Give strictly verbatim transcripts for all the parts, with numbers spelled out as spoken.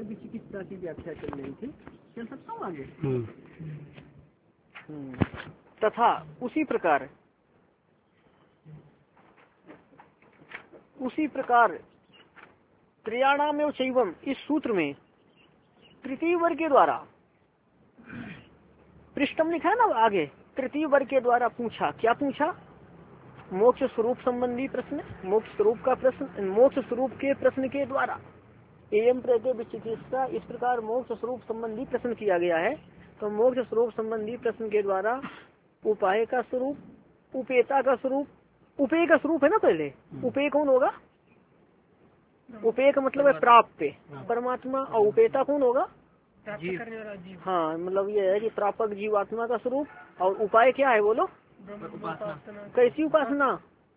विचिकित्सा की व्याख्या चल रही थी, चल सकता हूँ आगे। तथा उसी प्रकार उसी प्रकार त्रियाणाम एवं शैवम इस सूत्र में तृतीय वर्ग के द्वारा पृष्ठम लिखा है ना आगे, तृतीय वर्ग के द्वारा पूछा, क्या पूछा? मोक्ष स्वरूप संबंधी प्रश्न, मोक्ष स्वरूप का प्रश्न, मोक्ष स्वरूप के प्रश्न के द्वारा एवं प्रत्यय विचिकित्सा, इस प्रकार मोक्ष स्वरूप संबंधी प्रश्न किया गया है। तो मोक्ष स्वरूप संबंधी प्रश्न के द्वारा उपाय का स्वरूप, उपेता का स्वरूप, उपेय का स्वरूप है ना पहले, उपेय कौन होगा? उपेय का मतलब है प्राप्त परमात्मा, और उपेता कौन होगा? हाँ, मतलब ये है कि प्रापक जीवात्मा का स्वरूप। और उपाय क्या है बोलो? कैसी उपासना?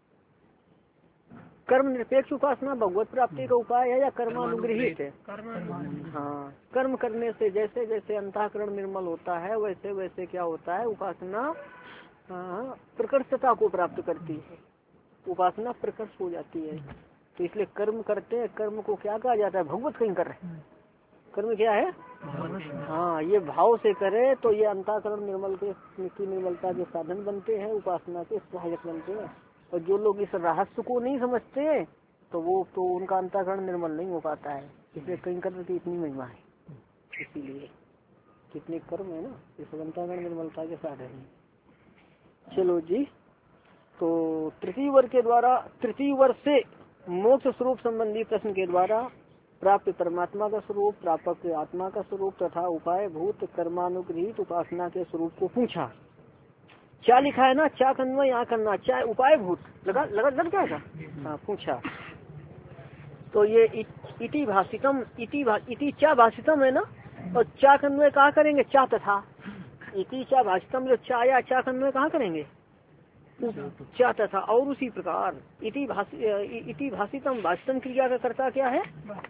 कर्म निरपेक्ष उपासना भगवत प्राप्ति का उपाय है या कर्मानुग्रहित है? हाँ, कर्म करने से जैसे जैसे अंतःकरण निर्मल होता है वैसे वैसे क्या होता है, उपासना हाँ, प्रकर्षता को प्राप्त करती है, उपासना प्रकर्ष हो जाती है। तो इसलिए कर्म करते हैं, कर्म को क्या कहा जाता है? भगवत कहीं कर रहे हैं, कर्म क्या है? हाँ, ये भाव से करे तो ये अंतःकरण निर्मल के की निर्मलता के साधन बनते हैं, उपासना के सहायक बनते हैं। और जो लोग इस रहस्य को नहीं समझते तो वो तो उनका अंतःकरण निर्मल नहीं हो पाता है। इसलिए कहीं कर्म की इतनी महिमा है, इसीलिए कितने कर्म है ना, इस अंतःकरण निर्मलता के साधन है। चलो जी, तो तृतीय वर्ग के द्वारा, तृतीय वर्ग से मोक्ष स्वरूप संबंधी प्रश्न के द्वारा प्राप्त परमात्मा का स्वरूप, प्रापक आत्मा का स्वरूप तथा उपाय भूत कर्मानुग्रहित उपासना के स्वरूप को पूछा। क्या लिखा है ना, क्या करना यहाँ करना, क्या उपाय भूत लगा लगा लग जाएगा। हाँ, पूछा। तो ये इति भाषितम, इति भा, इति क्या भाषितम है ना, और क्या कन्वय कहाँ करेंगे? चा तथा इति क्या भाषितम, जो चा या चा कन्वय कहाँ करेंगे? क्या तथा और उसी प्रकार। इति इति भाषितम, भाषितम क्रिया का कर्ता क्या है?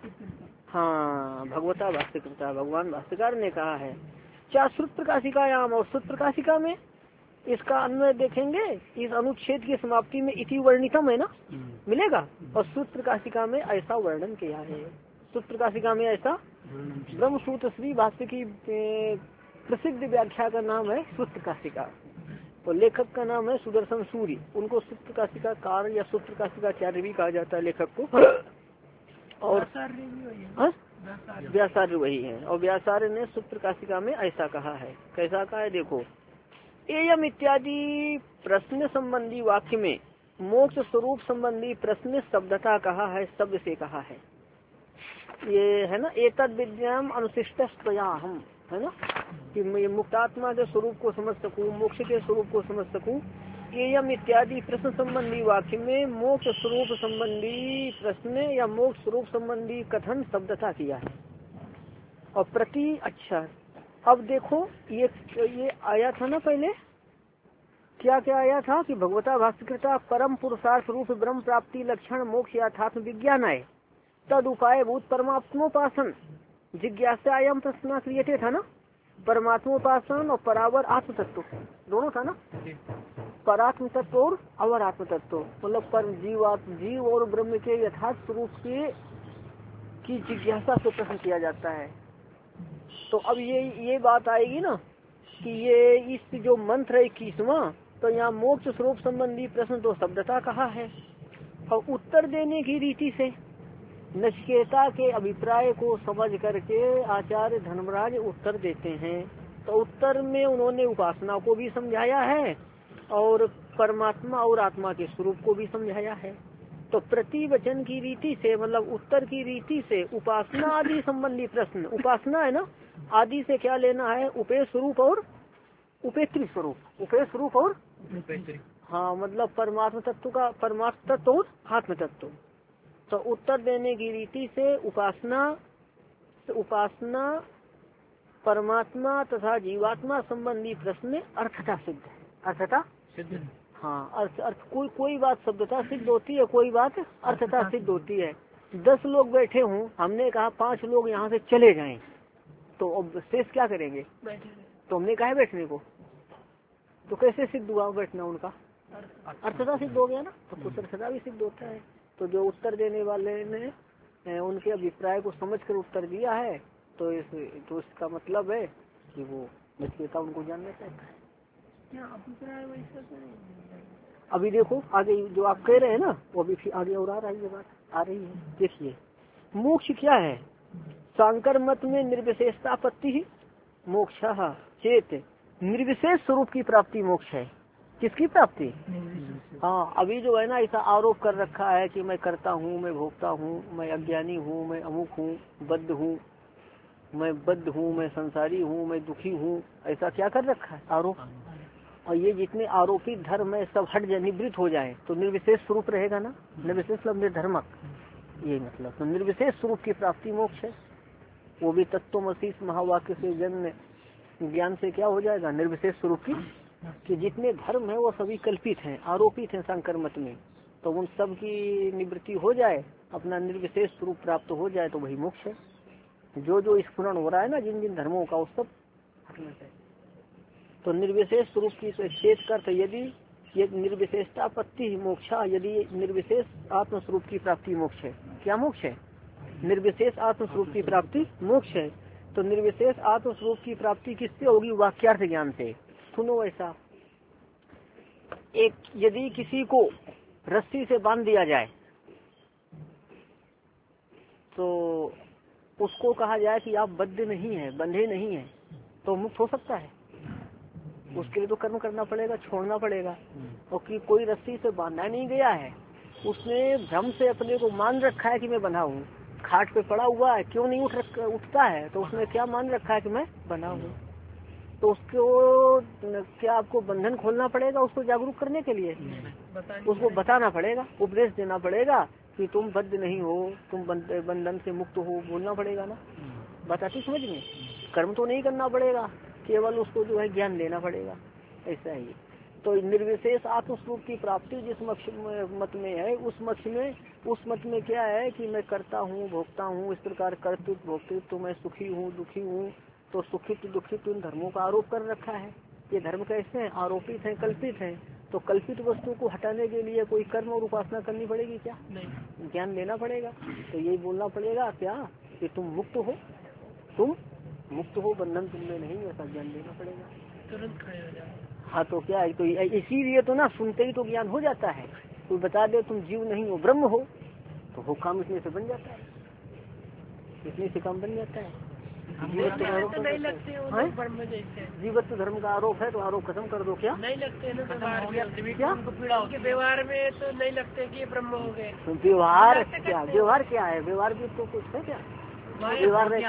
हाँ, भगवता भाष्यकृता, भगवान भाष्यकार ने कहा है। क्या श्रुत प्रकाशिकायाम, और श्रुत प्रकाशिका में इसका अन्वय देखेंगे, इस अनुच्छेद की समाप्ति में इति वर्णितम है ना, मिलेगा। और श्रुत प्रकाशिका में ऐसा वर्णन किया है, श्रुत प्रकाशिका में ऐसा। ब्रह्म सूत्र श्री भाष्य की प्रसिद्ध व्याख्या का नाम है श्रुत प्रकाशिका, तो लेखक का नाम है सुदर्शन सूर्य। उनको श्रुत प्रकाशिका कार या श्रुत प्रकाशिकाचार्य भी कहा जाता है लेखक को। और व्यासार्य वही है, और व्यासार्य ने श्रुत प्रकाशिका में ऐसा कहा है। कैसा कहा है देखो, एयम इत्यादि प्रश्न संबंधी वाक्य में मोक्ष स्वरूप संबंधी प्रश्न शब्दता कहा है, शब्द से कहा है। ये है ना, एतद विद्याम अनुशिष्ट स्वयाहम, है ना, कि मैं मुक्तात्मा के स्वरूप को समझ सकूं, मोक्ष के स्वरूप को समझ सकूं। एयम इत्यादि प्रश्न संबंधी वाक्य में मोक्ष स्वरूप संबंधी प्रश्न या मोक्ष स्वरूप संबंधी कथन शब्दता किया है। और प्रति, अच्छा अब देखो, ये ये आया था ना पहले, क्या क्या आया था कि भगवता भाष्यकृता परम पुरुषार्थ रूप ब्रह्म प्राप्ति लक्षण मोक्ष याथात्म विज्ञान है, तद उपाय भूत परमात्मोपासन जिज्ञासायाम प्रश्न क्रियते था ना, परमात्मोपासन और परावर आत्म तत्व दोनों था ना, परात्म तत्व और अवर आत्म तत्व, मतलब पर जीव जीव और ब्रह्म के यथार्थ स्वरूप के की जिज्ञासा से प्रश्न किया जाता है। तो अब ये ये बात आएगी ना कि ये इस जो मंत्र है इक्कीसवां, तो यहाँ मोक्ष स्वरूप संबंधी प्रश्न तो शब्दता कहा है, और उत्तर देने की रीति से नचिकेता के अभिप्राय को समझ करके आचार्य धर्मराज उत्तर देते हैं। तो उत्तर में उन्होंने उपासना को भी समझाया है और परमात्मा और आत्मा के स्वरूप को भी समझाया है। तो प्रति वचन की रीति से, मतलब उत्तर की रीति से उपासना आदि संबंधी प्रश्न, उपासना है ना, आदि से क्या लेना है? उपेय स्वरूप और उपेत्री स्वरूप, उपेय स्वरूप और हाँ, मतलब परमात्मा तत्व का, परमात्मा तत्व और आत्म तत्व। तो उत्तर देने की रीति से उपासना उपासना परमात्मा तथा जीवात्मा संबंधी प्रश्न अर्थता सिद्ध है, अर्थता सिद्ध। हाँ, अर्थ अर्थ कोई कोई बात शब्दता सिद्ध होती है, कोई बात अर्थता सिद्ध होती है। दस लोग बैठे हों, हमने कहा पांच लोग यहाँ से चले जाएं, तो अब शेष क्या करेंगे? तो हमने कहा बैठने को, तो कैसे सिद्ध हुआ बैठना उनका? अर्थता सिद्ध हो गया ना, तो कुछ अर्थता भी सिद्ध होता है। तो जो उत्तर देने वाले ने उनके अभिप्राय को समझकर उत्तर दिया है, तो इस तो इसका मतलब है कि वो नचिकेता उनको जानना चाहता है। अभी देखो आगे जो आप कह रहे हैं ना, वो अभी फिर आगे और आ रही है बात, आ रही है। देखिए मोक्ष क्या है, शांकर मत में निर्विशेषता आपत्ति ही मोक्ष चेत, निर्विशेष स्वरूप की प्राप्ति मोक्ष है। किसकी प्राप्ति? हाँ, अभी जो है ना ऐसा आरोप कर रखा है कि मैं करता हूँ, मैं भोगता हूँ, मैं अज्ञानी हूँ, मैं अमुक हूँ, बद्ध हूँ, मैं बद्ध हूँ, मैं संसारी हूँ, मैं दुखी हूँ, ऐसा क्या कर रखा है आरोप। और ये जितने आरोपित धर्म है सब हट जाए, निवृत्त हो जाए तो निर्विशेष स्वरूप रहेगा ना, निर्विशेष मतलब निर्धर्मक, ये मतलब तो निर्विशेष स्वरूप की प्राप्ति मोक्ष है। वो भी तत्वमसि महावाक्य से जन्म ज्ञान से क्या हो जाएगा, निर्विशेष स्वरूप की, कि जितने धर्म है वो सभी कल्पित हैं, आरोपित हैं शंकर मत में, तो उन सब की निवृत्ति हो जाए, अपना निर्विशेष स्वरूप प्राप्त हो जाए तो वही मोक्ष है। जो जो स्फुरण हो रहा है ना जिन जिन धर्मों का, वो सब हटना चाहिए। तो निर्विशेष स्वरूप की चेत कर, यदि ये निर्विशेषतापत्ति मोक्षा, यदि निर्विशेष आत्मस्वरूप की प्राप्ति मोक्ष है। क्या मोक्ष है? निर्विशेष आत्मस्वरूप की प्राप्ति मोक्ष है। तो निर्विशेष आत्मस्वरूप की प्राप्ति किससे होगी? वाक्यार्थ ज्ञान से। सुनो ऐसा, एक यदि किसी को रस्सी से बांध दिया जाए तो उसको कहा जाए कि आप बद्ध नहीं है, बंधे नहीं है, तो मुक्त हो सकता है? उसके लिए तो कर्म करना पड़ेगा, छोड़ना पड़ेगा। और कि कोई रस्सी से बांधा नहीं गया है, उसने भ्रम से अपने को मान रखा है कि मैं बंधा हूँ, खाट पे पड़ा हुआ है, क्यों नहीं उठ रख, उठता है, तो उसने क्या मान रखा है कि मैं बंधा हूँ। तो उसको क्या आपको बंधन खोलना पड़ेगा उसको जागरूक करने के लिए? उसको बताना पड़ेगा, उपदेश देना पड़ेगा कि तुम बद्ध नहीं हो, तुम बंधन से मुक्त हो, बोलना पड़ेगा ना। बताती समझ में? कर्म तो नहीं करना पड़ेगा, केवल उसको जो है ज्ञान देना पड़ेगा, ऐसा ही। तो निर्विशेष आत्मस्वरूप की प्राप्ति जिस मत में है, उस मत में उस मत में क्या है कि मैं करता हूँ, भोगता हूँ, इस प्रकार कर्तृत्व भोक्तृत्व, मैं सुखी हूँ, दुखी हूँ, तो सुखित दुखित इन धर्मों का आरोप कर रखा है। ये धर्म कैसे हैं? आरोपित हैं, कल्पित हैं। तो कल्पित वस्तु को हटाने के लिए कोई कर्म और उपासना करनी पड़ेगी क्या? नहीं, ज्ञान लेना पड़ेगा। तो यही बोलना पड़ेगा क्या कि तुम मुक्त हो, तुम मुक्त हो, बंधन तुमने नहीं, ऐसा ज्ञान लेना पड़ेगा, तुरंत खड़े हो जाओ। हाँ तो क्या है, तो इसीलिए तो ना सुनते ही तो ज्ञान हो जाता है। कोई बता दे तुम जीव नहीं हो, ब्रह्म हो, तो वो काम इतने से बन जाता है, इतने से काम बन जाता है। जीवत्व तो नहीं लगते, जीवत्व धर्म का आरोप है तो आरोप खत्म कर दो। क्या नहीं लगते ना? क्या व्यवहार में तो नहीं लगते कि ये ब्रह्म हो गए। व्यवहार क्या, व्यवहार क्या है? व्यवहार भी तो कुछ है क्या? व्यवहार क्या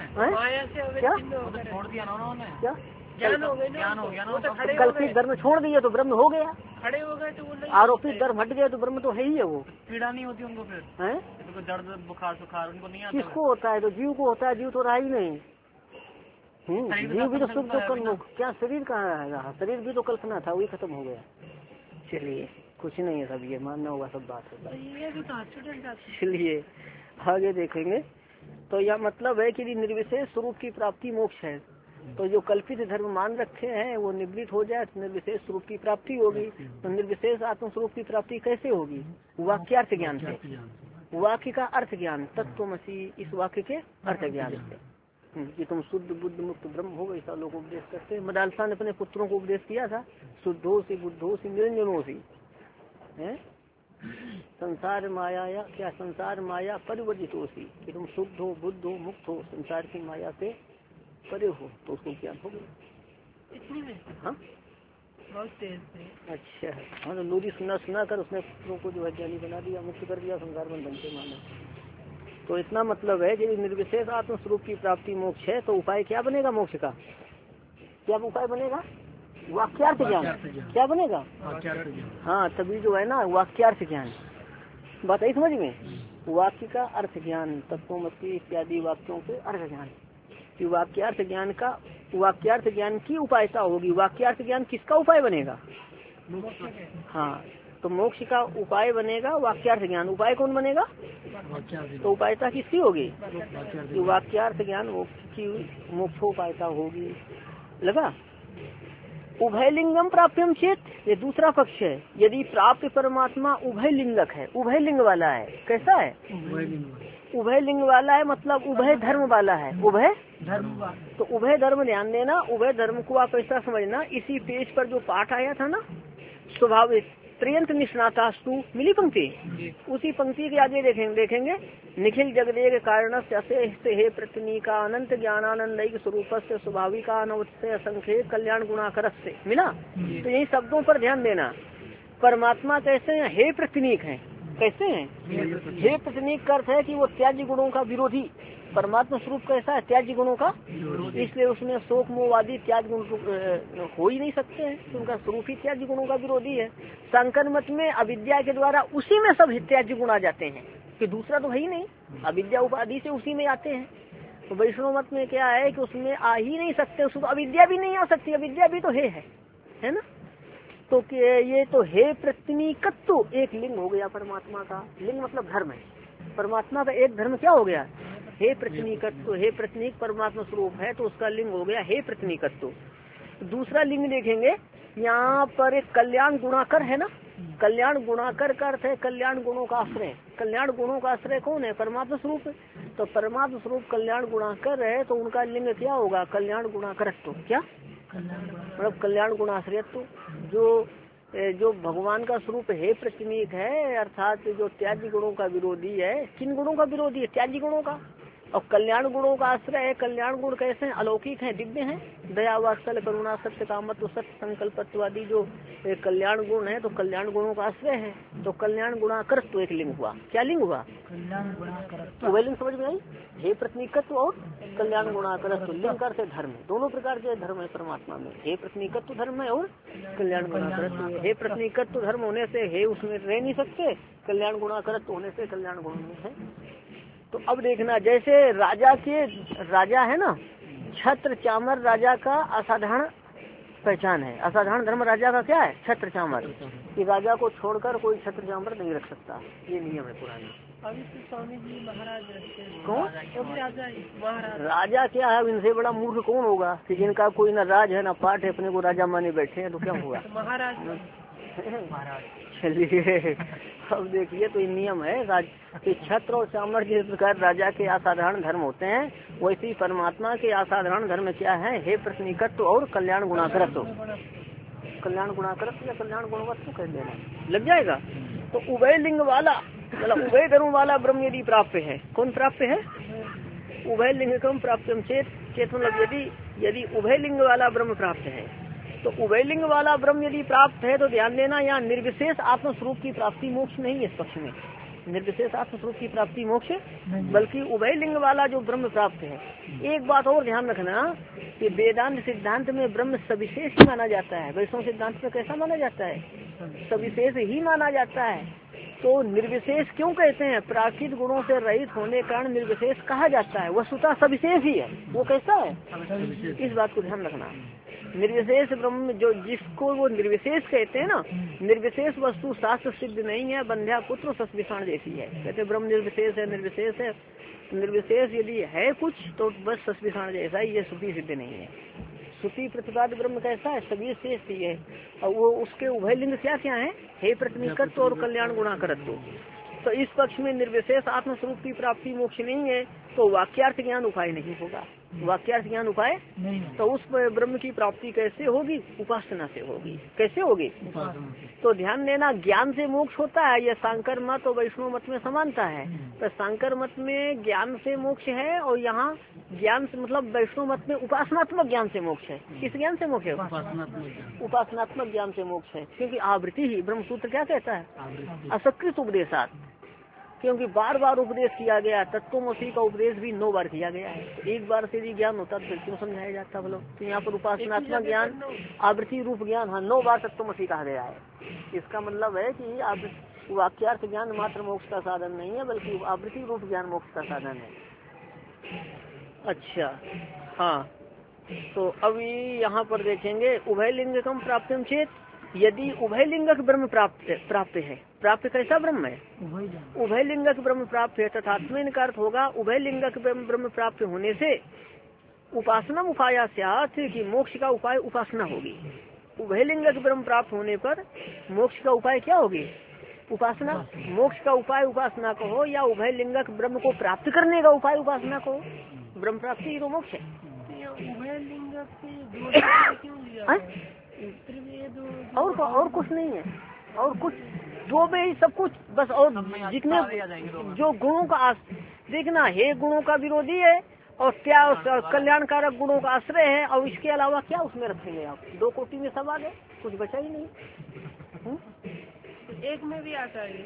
छोड़ दिया उन्होंने, क्या ज्ञान हो गया, ज्ञान हो गया ना। कल्पित धर्म छोड़ दिए तो ब्रह्म हो गया, खड़े हो गए तो वो आरोपित धर्म हट गए तो ब्रह्म तो है ही है। वो पीड़ा नहीं होती उनको फिर, है दर्द बुखार सुखार उनको नहीं आता। किसको होता है? तो जीव को होता है, जीव तो रहा ही नहीं। जीव भी तो सुख दुख, क्या शरीर कहाँ रहेगा? शरीर भी तो कल्पना था, वही खत्म हो गया। चलिए कुछ नहीं है, सब ये मानना होगा, सब बात है। चलिए आगे देखेंगे। तो यह मतलब है कि निर्विशेष स्वरूप की प्राप्ति मोक्ष है। तो जो कल्पित धर्म मान रखे हैं वो निवृत्त हो जाए तो निर्विशेष स्वरूप की प्राप्ति होगी। तो निर्विशेष आत्म स्वरूप की प्राप्ति कैसे होगी? वाक्यार्थ ज्ञान से, वाक्य का अर्थ ज्ञान, तत्वमसि इस वाक्य के अर्थ ज्ञान से कि तुम शुद्ध बुद्ध मुक्त ब्रह्म हो, ऐसा लोग उपदेश करते हैं। मदालसा ने अपने पुत्रों को उपदेश किया था, शुद्धो सी बुद्धो सी निरंजनो सी, है संसार माया या क्या संसार माया परिवर्जितो सी, कि तुम शुद्ध हो, बुद्ध हो, मुक्त हो, संसार की माया से परे हो, तो उसको ज्ञान हो गया इतनी में। हाँ बहुत तेज थे। अच्छा, हाँ तो लोरी सुना सुना कर उसने पुत्रों को जो है ज्ञानी बना दिया, मुक्त कर दिया, संसार बंधन से माना। तो इतना मतलब है कि निर्विशेष आत्म स्वरूप की प्राप्ति मोक्ष है। तो उपाय क्या बनेगा मोक्ष का? क्या उपाय बनेगा? वाक्यार्थ ज्ञान। क्या बनेगा? हाँ तभी जो है ना वाक्यार्थ ज्ञान। बात आई समझ में? वाक्य का अर्थ ज्ञान, तत्वमसि इत्यादि वाक्यों के अर्थ ज्ञान, कि वाक्यार्थ ज्ञान का, वाक्यार्थ ज्ञान की उपायता होगी। वाक्यार्थ ज्ञान किसका उपाय बनेगा? हाँ तो मोक्ष का उपाय बनेगा वाक्यार्थ ज्ञान। उपाय कौन बनेगा? तो उपायता किसकी होगी? कि वाक्यार्थ ज्ञान मोक्ष की मोक्षोपायता होगी। लगा? उभय लिंगम प्राप्यम चेत, ये दूसरा पक्ष है। यदि प्राप्त परमात्मा उभय लिंगक है, उभय लिंग वाला है, कैसा है? उभय लिंग वाला है मतलब उभय धर्म वाला है, उभय धर्म। तो उभय धर्म ध्यान देना, उभय धर्म को आप ऐसा समझना, इसी पेज पर जो पाठ आया था ना स्वाभाविक त्रियंत निष्णातास्तु मिली पंक्ति, उसी पंक्ति के आगे देखेंगे देखेंगे निखिल जगदेव कारण से हे प्रतिनिका अनंत ज्ञानानंद स्वरूप से स्वाभाविका अनवत्य संक्षेप कल्याण गुणाकर से मिला। तो यही शब्दों पर ध्यान देना। परमात्मा कैसे हैं? हे प्रतिनिक हैं। कैसे हैं? हे प्रतिनिक का अर्थ है कि वो त्याज्य गुणों का विरोधी। परमात्मा स्वरूप कैसा है? त्याज्य गुणों का, इसलिए उसमें शोक मोहवादी त्याज्य गुण हो ही नहीं सकते हैं, तो उनका स्वरूप ही त्याज्य गुणों का विरोधी है। सांकर मत में अविद्या के द्वारा उसी में सब त्याज्य गुण आ जाते हैं कि दूसरा तो है ही नहीं, अविद्या उपाधि से उसी में आते हैं। तो वैष्णव मत में क्या है कि उसमें आ ही नहीं सकते, उसमें अविद्या भी नहीं आ सकती, अविद्या भी तो है है, है ना। तो ये तो हे प्रतिनिकत्व एक लिंग हो गया परमात्मा का। लिंग मतलब धर्म है, परमात्मा का एक धर्म क्या हो गया? हे प्रतिनिकत्व। हे प्रतिनिक परमात्मा स्वरूप है तो उसका लिंग हो गया हे प्रतिनिकत्व। दूसरा लिंग देखेंगे यहाँ पर एक कल्याण गुणाकर है ना। कल्याण गुणाकर का अर्थ है कल्याण गुणों का आश्रय। कल्याण गुणों का आश्रय कौन है? परमात्मा स्वरूप। तो परमात्मा स्वरूप कल्याण गुणाकर है तो उनका लिंग क्या होगा? कल्याण गुणाकरत्व। क्या मतलब कल्याण गुणाश्रयत्व। जो जो भगवान का स्वरूप है प्रतिनिक है, अर्थात जो त्याज्य गुणों का विरोधी है। किन गुणों का विरोधी है? त्याज्य गुणों का। और कल्याण गुणों का आश्रय है। कल्याण गुण कैसे हैं? अलौकिक हैं, दिव्य हैं। दया, वात्सल्य, करुणा, सत्य, कामत्व, सत्य, संकल्पत्वादी जो कल्याण गुण है तो कल्याण गुणों का आश्रय है। तो कल्याण गुणाकरत्व एक लिंग हुआ। क्या लिंग हुआ? कल्याण गुणाकरत्व। वह लिंग समझ में आई? हे प्रतिनिकत्व और कल्याण गुणाकरत्व। लिंग का अर्थ है धर्म। दोनों प्रकार के धर्म है परमात्मा में। हे प्रतिनिकत्व धर्म है और कल्याण गुणाकरत्व। हे प्रतिनिकत्व धर्म होने से हे उसमें रह नहीं सकते, कल्याण गुणाकरत्व होने से कल्याण गुण में है। तो अब देखना, जैसे राजा के राजा है ना, छत्र चामर राजा का असाधारण पहचान है। असाधारण धर्म राजा का क्या है? छत्र चामर। कि राजा को छोड़कर कोई छत्र चामर नहीं रख सकता, ये नियम है पुराना। अभी तो स्वामी जी महाराज कौन? राजा महाराज। राजा क्या है? इनसे बड़ा मूर्ख कौन होगा कि जिनका कोई ना राज है ना पाठ है, अपने को राजा माने बैठे हैं, तो क्या हुआ? महाराज। चलिए अब देखिए, तो नियम है राज के छत्र और चामर जिस प्रकार राजा के असाधारण धर्म होते हैं, वैसे ही परमात्मा के असाधारण धर्म क्या है? हे प्रतिनिकत्व और कल्याण गुणाकरत्व। कल्याण गुणाकरत्व या कल्याण गुणवत्व कह देना लग जाएगा। तो उभय लिंग वाला मतलब उभय धर्म वाला ब्रह्म यदि प्राप्त है, कौन प्राप्त है? उभय लिंग कम प्राप्त चेत चेत मतलब यदि यदि उभय लिंग वाला ब्रह्म प्राप्त है, तो उभय लिंग वाला ब्रह्म यदि प्राप्त है तो ध्यान देना, यहाँ निर्विशेष आत्मस्वरूप की प्राप्ति मोक्ष नहीं है। इस पक्ष में निर्विशेष आत्मस्वरूप की प्राप्ति मोक्ष, बल्कि उभय लिंग वाला जो ब्रह्म प्राप्त है। एक बात और ध्यान रखना कि वेदांत सिद्धांत में ब्रह्म सविशेष ही माना जाता है। वैष्णव सिद्धांत में कैसा माना जाता है? सविशेष ही माना जाता है। तो निर्विशेष क्यों कहते हैं? प्राकृत गुणों से रहित होने के कारण निर्विशेष कहा जाता है। वह स्वतः सविशेष ही है। वो कैसा है? इस बात को ध्यान रखना। निर्विशेष ब्रह्म जो जिसको वो निर्विशेष कहते हैं ना, निर्विशेष वस्तु शास्त्र सिद्ध नहीं है। बंध्या पुत्र सस्विषाण जैसी है, कहते ब्रह्म निर्विशेष है। निर्विशेष है, निर्विशेष यदि है कुछ तो बस सस्विषाण जैसा ही, ये श्रुति सिद्ध नहीं है। श्रुति प्रतिपाद ब्रह्म कैसा है? सभी शेष ही है। और वो उसके उभय लिंग क्या क्या है? हे प्रतिनिकत्व और कल्याण गुणाकरत्व। तो इस पक्ष में निर्विशेष आत्मस्वरूप की प्राप्ति मोक्ष नहीं है, तो वाक्यार्थ ज्ञान उपाय नहीं होगा। वाक्यार्थ ज्ञान उपाय नहीं, तो उस ब्रह्म की प्राप्ति कैसे होगी? उपासना से होगी। कैसे होगी? तो ध्यान देना, ज्ञान से मोक्ष होता है। यह सांकर मत और वैष्णव मत में समानता है। तो सांकर मत में ज्ञान से मोक्ष है और यहाँ ज्ञान से मतलब वैष्णव मत में उपासनात्मक ज्ञान से मोक्ष है। किस ज्ञान से मोक्ष है? उपासनात्मक ज्ञान से मोक्ष है। क्योंकि आवृत्ति ही ब्रह्म सूत्र क्या कहता है? असकृत उपदेशात। क्योंकि बार बार उपदेश किया गया, तत्वमसी का उपदेश भी नौ बार किया गया है। तो एक बार से भी ज्ञान होता तो फिर क्यों समझाया जाता बोलो? तो यहाँ पर उपासनात्मक ज्ञान, आवृत्ति रूप ज्ञान, हाँ नौ बार तत्वमसी कहा गया है। इसका मतलब है कि आप वाक्यार्थ ज्ञान मात्र मोक्ष का साधन नहीं है, बल्कि आवृत्ति रूप ज्ञान मोक्ष का साधन है। अच्छा हाँ, तो अभी यहाँ पर देखेंगे उभय लिंग कम प्राप्त चेत, यदि उभय लिंगक ब्रह्म प्राप्त प्राप्त है। प्राप्त कैसा ब्रह्म है? उभय लिंगक ब्रह्म प्राप्त है। तथात्मेन का अर्थ होगा उभय लिंगक ब्रह्म प्राप्त होने से उपासना उपाया स्यात् कि मोक्ष का उपाय उपासना होगी। उभय लिंगक ब्रह्म प्राप्त होने पर मोक्ष का उपाय क्या होगी? उपासना, मोक्ष का उपाय उपासना को हो या उभय लिंगक ब्रह्म को प्राप्त करने का उपाय उपासना को, ब्रह्म प्राप्ति तो मोक्ष है। उभय लिंग क्यों लिया? और और कुछ नहीं है, और कुछ दो में ही सब कुछ बस। और जितने जो गुणों का आस, देखना हे गुणों का विरोधी है और क्या कल्याणकारक गुणों का आश्रय है, और इसके अलावा क्या उसमें रखेंगे आप? दो कोटि में सब आ गए, कुछ बचा ही नहीं। हुँ? एक में भी आता है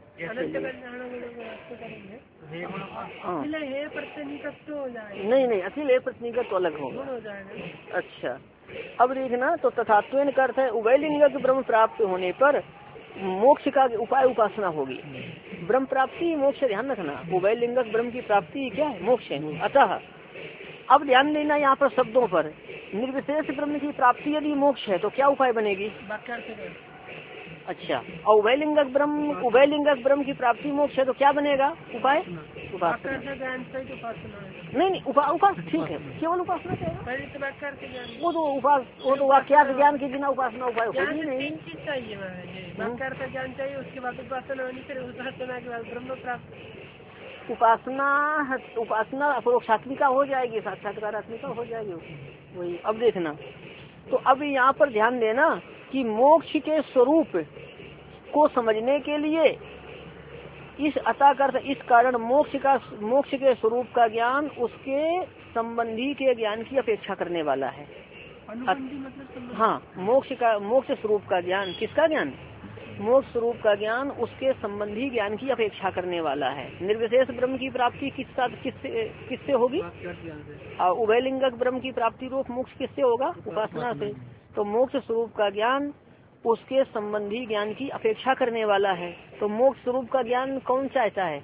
प्रतिनिधित्व हो जाएगा। नहीं नहीं, अखिल है प्रतिनिधित्व अलग होगा, हो जाएगा। अच्छा अब देखना, तो तथात्वेन का अर्थ है उभय लिंग ब्रह्म प्राप्त होने पर मोक्ष का उपाय उपासना होगी। ब्रह्म प्राप्ति मोक्ष, ध्यान रखना, उभय लिंगक ब्रह्म की प्राप्ति क्या है? मोक्ष है। अतः अब ध्यान देना यहाँ पर शब्दों पर, निर्विशेष ब्रह्म की प्राप्ति यदि मोक्ष है तो क्या उपाय बनेगी? अच्छा, और उभय लिंगक ब्रह्म, उभय लिंगक ब्रह्म की प्राप्ति मोक्ष है तो क्या बनेगा उपाय? उपासना। नहीं नहीं, उपा उपास ठीक है, केवल उपासना चाहिए। वो तो उपास, वो तो वाक्यार्थ ज्ञान के बिना उपासना उपाय होगी नहीं। चाहिए वाक्यार्थ ज्ञान चाहिए, उसके बाद उपासना होनी, फिर उपासना के बाद ब्रह्म प्राप्त। उपासना उपासना अपरोक्षात्मिका हो जाएगी, साक्षात्कारात्मिका हो जाएगी वही। अब देखना, तो अब यहाँ पर ध्यान देना कि मोक्ष के स्वरूप को समझने के लिए इस अताकर्थ, इस कारण मोक्ष का, मोक्ष के स्वरूप का ज्ञान उसके संबंधी के ज्ञान की अपेक्षा करने वाला है। मतलब हाँ, मोक्ष का, मोक्ष स्वरूप का ज्ञान, किसका ज्ञान? मोक्ष स्वरूप का ज्ञान उसके संबंधी ज्ञान की अपेक्षा करने वाला है। निर्विशेष ब्रह्म की प्राप्ति किस किससे किससे होगी? और उभय लिंगक ब्रह्म की प्राप्ति रूप मोक्ष किससे होगा? उपासना से। तो मोक्ष स्वरूप का ज्ञान उसके संबंधी ज्ञान की अपेक्षा करने वाला है। तो मोक्ष स्वरूप का ज्ञान कौन चाहता है?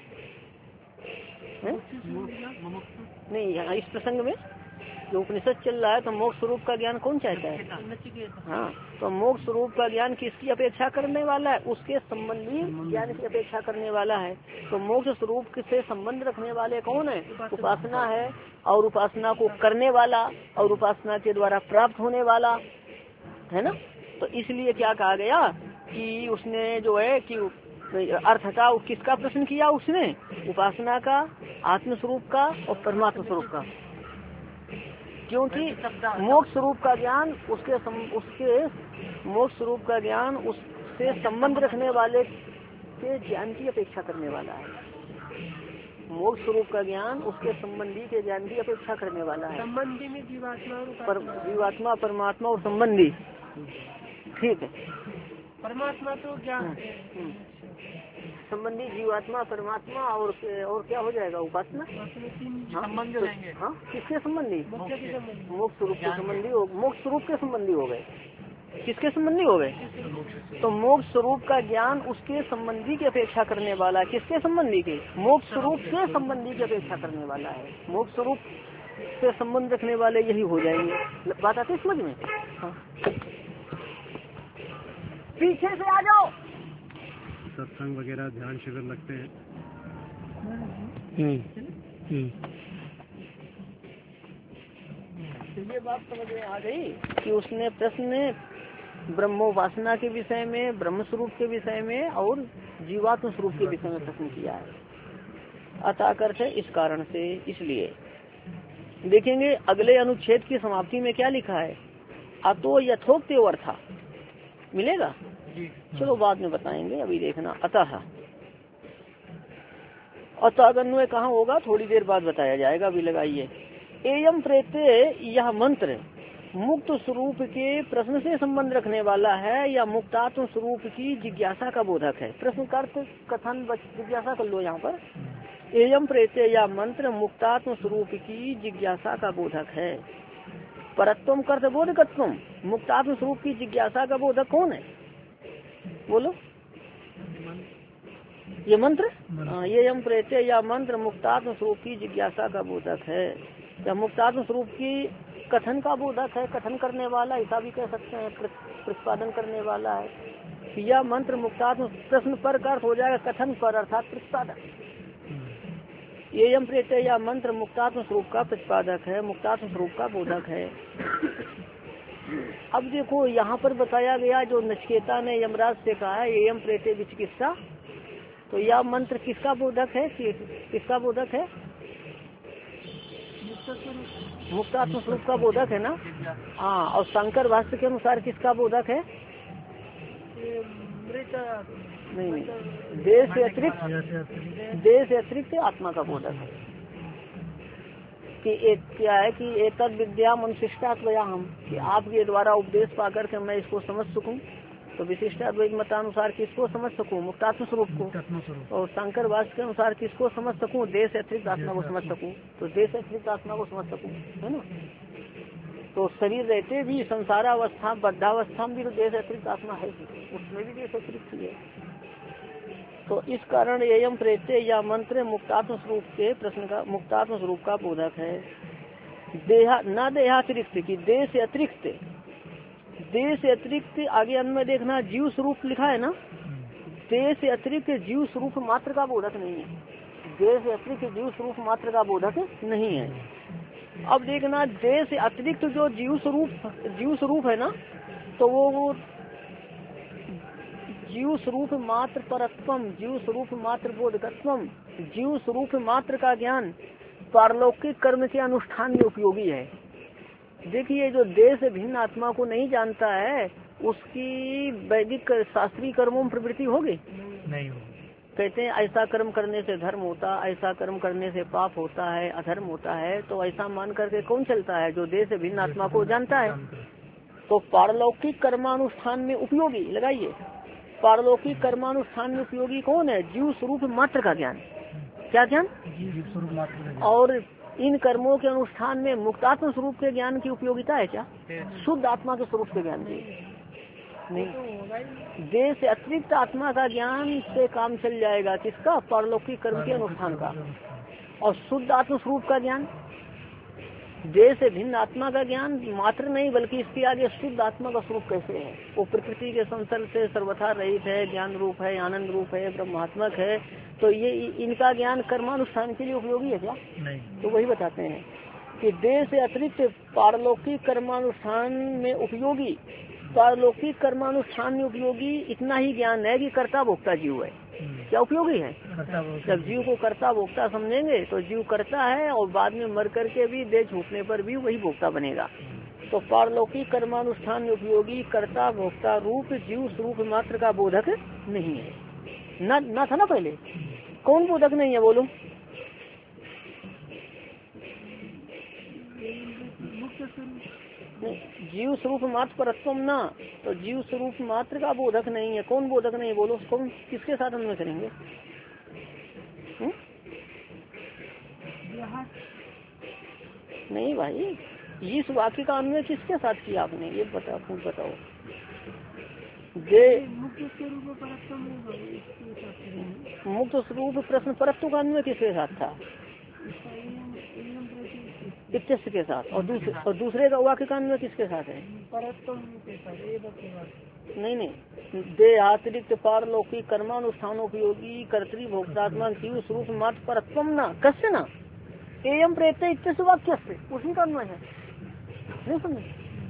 है? नहीं, इस प्रसंग में जो उपनिषद चल रहा है तो मोक्ष स्वरूप का ज्ञान कौन चाहता है? हाँ, तो मोक्ष स्वरूप का ज्ञान किसकी अपेक्षा करने वाला है? उसके संबंधी ज्ञान की अपेक्षा करने वाला है। तो मोक्ष स्वरूप से संबंध रखने वाले कौन है? उपासना है, और उपासना को करने वाला और उपासना के द्वारा प्राप्त होने वाला है ना। तो इसलिए क्या कहा गया कि उसने जो है कि अर्थ का, किसका प्रश्न किया उसने? उपासना का, आत्म स्वरूप का और परमात्म स्वरूप का। क्योंकि मोक्ष स्वरूप का ज्ञान उसके सम, उसके मोक्ष स्वरूप का ज्ञान उससे संबंध रखने वाले के ज्ञान की अपेक्षा करने वाला है। मोक्ष स्वरूप का ज्ञान उसके संबंधी के ज्ञान की अपेक्षा करने वाला है। संबंधी में जीवात्मा पर, जीवात्मा परमात्मा और संबंधी, ठीक है। परमात्मा तो ज्ञान संबंधी जीवात्मा परमात्मा और और क्या हो जाएगा? उपासना। संबंध हो जाएंगे। हाँ, किसके संबंधी? मोक्ष स्वरूप के संबंधी हो, मोक्ष स्वरूप के संबंधी हो गए। किसके संबंधी हो गए? तो मोक्ष स्वरूप का ज्ञान उसके संबंधी की अपेक्षा करने वाला। किसके संबंधी के? मोक्ष स्वरूप के संबंधी की अपेक्षा करने वाला है। मोक्ष स्वरूप से संबंध रखने वाले यही हो जाएंगे। बात आती है समझ में? हाँ। पीछे से आ जाओ। सत्संग वगैरह ध्यान शिविर लगते हैं। ये बात समझ में आ गई कि उसने प्रश्न ब्रह्मोपासना के विषय में, ब्रह्म स्वरूप के विषय में और जीवात्म स्वरूप के विषय में प्रश्न किया है। अताकर्थ है इस कारण से। इसलिए देखेंगे अगले अनुच्छेद की समाप्ति में क्या लिखा है? अतो यथोक्त अर्था मिलेगा। चलो बाद में बताएंगे, अभी देखना। अतः अतः अन्वय कहाँ होगा थोड़ी देर बाद बताया जाएगा, अभी लगाइए। एयम प्रेते, यह मंत्र मुक्त स्वरूप के प्रश्न से संबंध रखने वाला है या मुक्तात्म स्वरूप की जिज्ञासा का बोधक है। प्रश्न का अर्थ कथन जिज्ञासा कर लो यहाँ पर। एयम प्रेते, यह मंत्र मुक्तात्म स्वरूप की जिज्ञासा का बोधक है। परत्वम कर्त बोधकत्वम, मुक्तात्म स्वरूप की जिज्ञासा का बोधक कौन है? बोलो। ये मंत्र, ये यम प्रेते या मंत्र मुक्तात्म स्वरूप की जिज्ञासा का बोधक है या मुक्तात्म स्वरूप की कथन का बोधक है। कथन करने वाला, ऐसा भी कह सकते हैं, प्रतिपादन करने वाला है। यह मंत्र मुक्तात्म, प्रश्न पर का अर्थ हो जाएगा कथन पर, अर्थात प्रतिपादन। ये यम प्रेते या मंत्र मुक्तात्म स्वरूप का प्रतिपादक है, मुक्तात्म स्वरूप का बोधक है। अब देखो यहाँ पर बताया गया जो नचिकेता ने यमराज से कहा है एयम प्रेते विचिकित्सा, तो यह मंत्र किसका बोधक है, किसका बोधक है? मुक्तात्म स्वरूप का बोधक है ना। हाँ, और शंकर भाष्य के अनुसार किसका बोधक है? नहीं नहीं, देह से अतिरिक्त, देह से अतिरिक्त आत्मा का बोधक है कि एक क्या है कि एक तद विद्या मनुशिष्टात्वया हम, कि आपके द्वारा उपदेश पाकर के मैं इसको समझ सकूं, तो विशिष्टाद्वैत मतानुसार किसको समझ सकूं? मुक्तात्म स्वरूप को। और शंकर भाष्य के अनुसार किसको समझ सकूं? देश अतिरिक्त आत्मा को समझ सकूं, तो देश अतिरिक्त आत्मा को समझ सकूं, है ना। तो शरीर रहते भी संसारावस्था बद्धावस्था में भी तो देश अतिरिक्त आत्मा है, उसमें भी देश अतिरिक्त ही है। तो इस कारण एयम प्रेत्य या मंत्र मुक्तात्म स्वरूप के प्रश्न का, मुक्तात्म स्वरूप का बोधक है। देहा न देहातिरिक्त की, देह से अतिरिक्त, देह से अतिरिक्त आगे अन्य में देखना जीव स्वरूप लिखा है ना, देह से अतिरिक्त जीव स्वरूप मात्र का बोधक नहीं है, देह से अतिरिक्त जीव स्वरूप मात्र का बोधक नहीं है। अब देखना देह से अतिरिक्त जो जीव स्वरूप जीव स्वरूप है ना, तो वो जीव स्वरूप मात्र परत्वम, जीव स्वरूप मात्र बोधकत्वम, जीव स्वरूप मात्र का ज्ञान पारलौकिक कर्म के अनुष्ठान में उपयोगी है। देखिए जो देह से भिन्न आत्मा को नहीं जानता है उसकी वैदिक शास्त्रीय कर्मों में प्रवृत्ति होगी नहीं होगी। कहते हैं ऐसा कर्म करने से धर्म होता, ऐसा कर्म करने से पाप होता है, अधर्म होता है, तो ऐसा मान करके कौन चलता है? जो देह से भिन्न आत्मा को जानता है। तो पारलौकिक कर्मानुष्ठान में उपयोगी, लगाइए, पारलौकिक कर्मानुष्ठान में उपयोगी कौन है? जीव स्वरूप मात्र का ज्ञान। क्या ज्ञान? जीव स्वरूप मात्र। और इन कर्मों के अनुष्ठान में मुक्तात्म स्वरूप के ज्ञान की उपयोगिता है क्या? शुद्ध आत्मा के स्वरूप के ज्ञान की नहीं। देह से अतिरिक्त आत्मा का ज्ञान से काम चल जाएगा, किसका? पारलौकिक कर्म के अनुष्ठान का। और शुद्ध आत्म स्वरूप का ज्ञान, देह से भिन्न आत्मा का ज्ञान मात्र नहीं बल्कि इसके आगे शुद्ध आत्मा का स्वरूप कैसे है? वो प्रकृति के संसर्ग से सर्वथा रहित है, ज्ञान रूप है, आनंद रूप है, ब्रह्मात्मक है। तो ये इनका ज्ञान कर्मानुष्ठान के लिए उपयोगी है क्या? नहीं। तो वही बताते हैं कि देह से अतिरिक्त पारलौकिक कर्मानुष्ठान में उपयोगी, पारलौकिक कर्मानुष्ठान में उपयोगी इतना ही ज्ञान है कि कर्ता भोक्ता जीव है। क्या उपयोगी है? जब जीव को कर्ता भोक्ता समझेंगे तो जीव करता है और बाद में मर करके भी देह छूटने पर भी वही भोक्ता बनेगा। तो पारलौकिक कर्मानुष्ठान में उपयोगी कर्ता भोक्ता रूप जीव स्वरूप मात्र का बोधक नहीं है। न, न था ना पहले? कौन बोधक नहीं है बोलो? जीव स्वरूप मात्र परत्वम ना, तो जीव स्वरूप मात्र का बोधक नहीं है। कौन बोधक नहीं बोलो? कौन, किसके साथ अन्वय करेंगे? हुँ? नहीं भाई, इस वाक्य का अन्वय किसके साथ किया आपने? ये बता, खुद बताओ। जे मुक्त स्वरूप प्रश्न परत्व का अन्वय किसके साथ था? इत्यस्थ के साथ। और दूसरे और दूसरे का वाक्य का अन्वय किसके साथ है? नहीं नहीं, देहातिरिक्त पारलौकिक कर्मानुष्ठानोपयोगी कर्तृ भोक्तात्मा जीव स्वरूप मात्र परत्वम ना कस्य ना एयम प्रेत्य इत्यस्य वाक्य से, उसी का अन्वय है। नहीं समझे?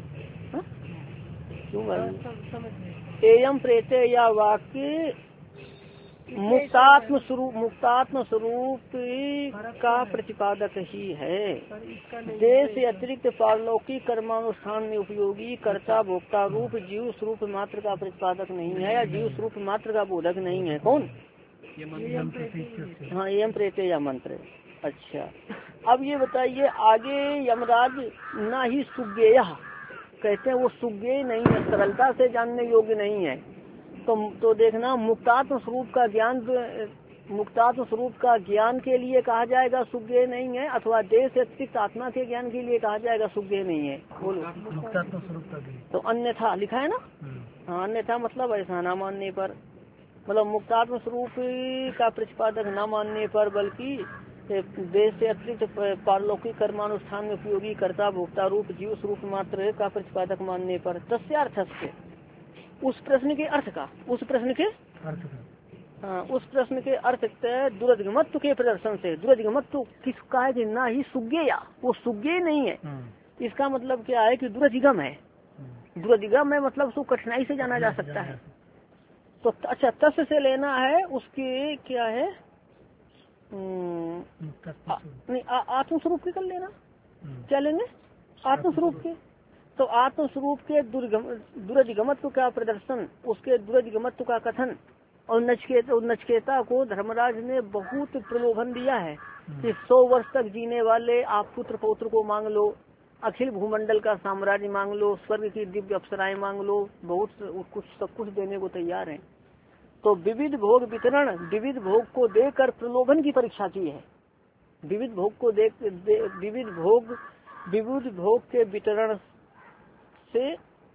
क्यों भाई? एयम प्रेत्य या वाक्य मुक्तात्म स्वरूप, मुक्तात्म स्वरूप का प्रतिपादक ही है। देह से अतिरिक्त पारलौकिक कर्मानुष्ठान में उपयोगी कर्ता भोक्ता रूप जीव स्वरूप मात्र का प्रतिपादक नहीं है या जीव स्वरूप मात्र का बोधक नहीं है। कौन? हाँ, एयम प्रेत्य या मंत्र। अच्छा, अब ये बताइए आगे यमराज ना ही सुज्ञेय कहते हैं, वो सुज्ञेय नहीं है, सरलता से जानने योग्य नहीं है। तो तो देखना मुक्तात्म स्वरूप का ज्ञान, मुक्तात्म स्वरूप का ज्ञान के लिए कहा जाएगा सुज्ञेय नहीं है, अथवा देह से अतिरिक्त आत्मा के ज्ञान के लिए कहा जाएगा सुज्ञेय नहीं है। बोलो। मुक्तात्म स्वरूप का तो अन्यथा लिखा है ना। हाँ, अन्यथा मतलब ऐसा ना मानने पर, मतलब मुक्तात्म स्वरूप का प्रतिपादक न मानने पर, बल्कि देह से अतिरिक्त पारलौकिक कर्मानुष्ठान में उपयोगी कर्ता भोक्ता रूप जीव स्वरूप मात्र का प्रतिपादक मानने पर तस्यार्थ से, उस प्रश्न के अर्थ का, उस प्रश्न के अर्थ का हाँ, उस प्रश्न के अर्थ दुरधिगमत्व के प्रदर्शन से, दुरधिगमत्व किसका है कि ना ही सुज्ञेय, वो सुज्ञेय नहीं है। इसका मतलब क्या है कि दुरधिगम है, दुराधिगम में मतलब उसको कठिनाई से जाना जा सकता है। तो अच्छा तस् से लेना है उसकी क्या है, नहीं आत्मस्वरूप के कर लेना, क्या लेंगे आत्मस्वरूप के। तो आत्मस्वरूप के दुराधिगमत्व का प्रदर्शन, उसके दुराधिगमत्व का कथन, और नचकेता नचकेता को धर्मराज ने बहुत प्रलोभन दिया है कि सौ वर्ष तक जीने वाले आप पुत्र पौत्र को मांग लो, अखिल भूमंडल का साम्राज्य मांग लो, स्वर्ग की दिव्य अप्सराएं मांग लो, बहुत कुछ सब कुछ देने को तैयार है। तो विविध भोग वितरण, विविध भोग को देकर प्रलोभन की परीक्षा की है। विविध भोग को देख दे, विविध भोग विविध भोग के वितरण से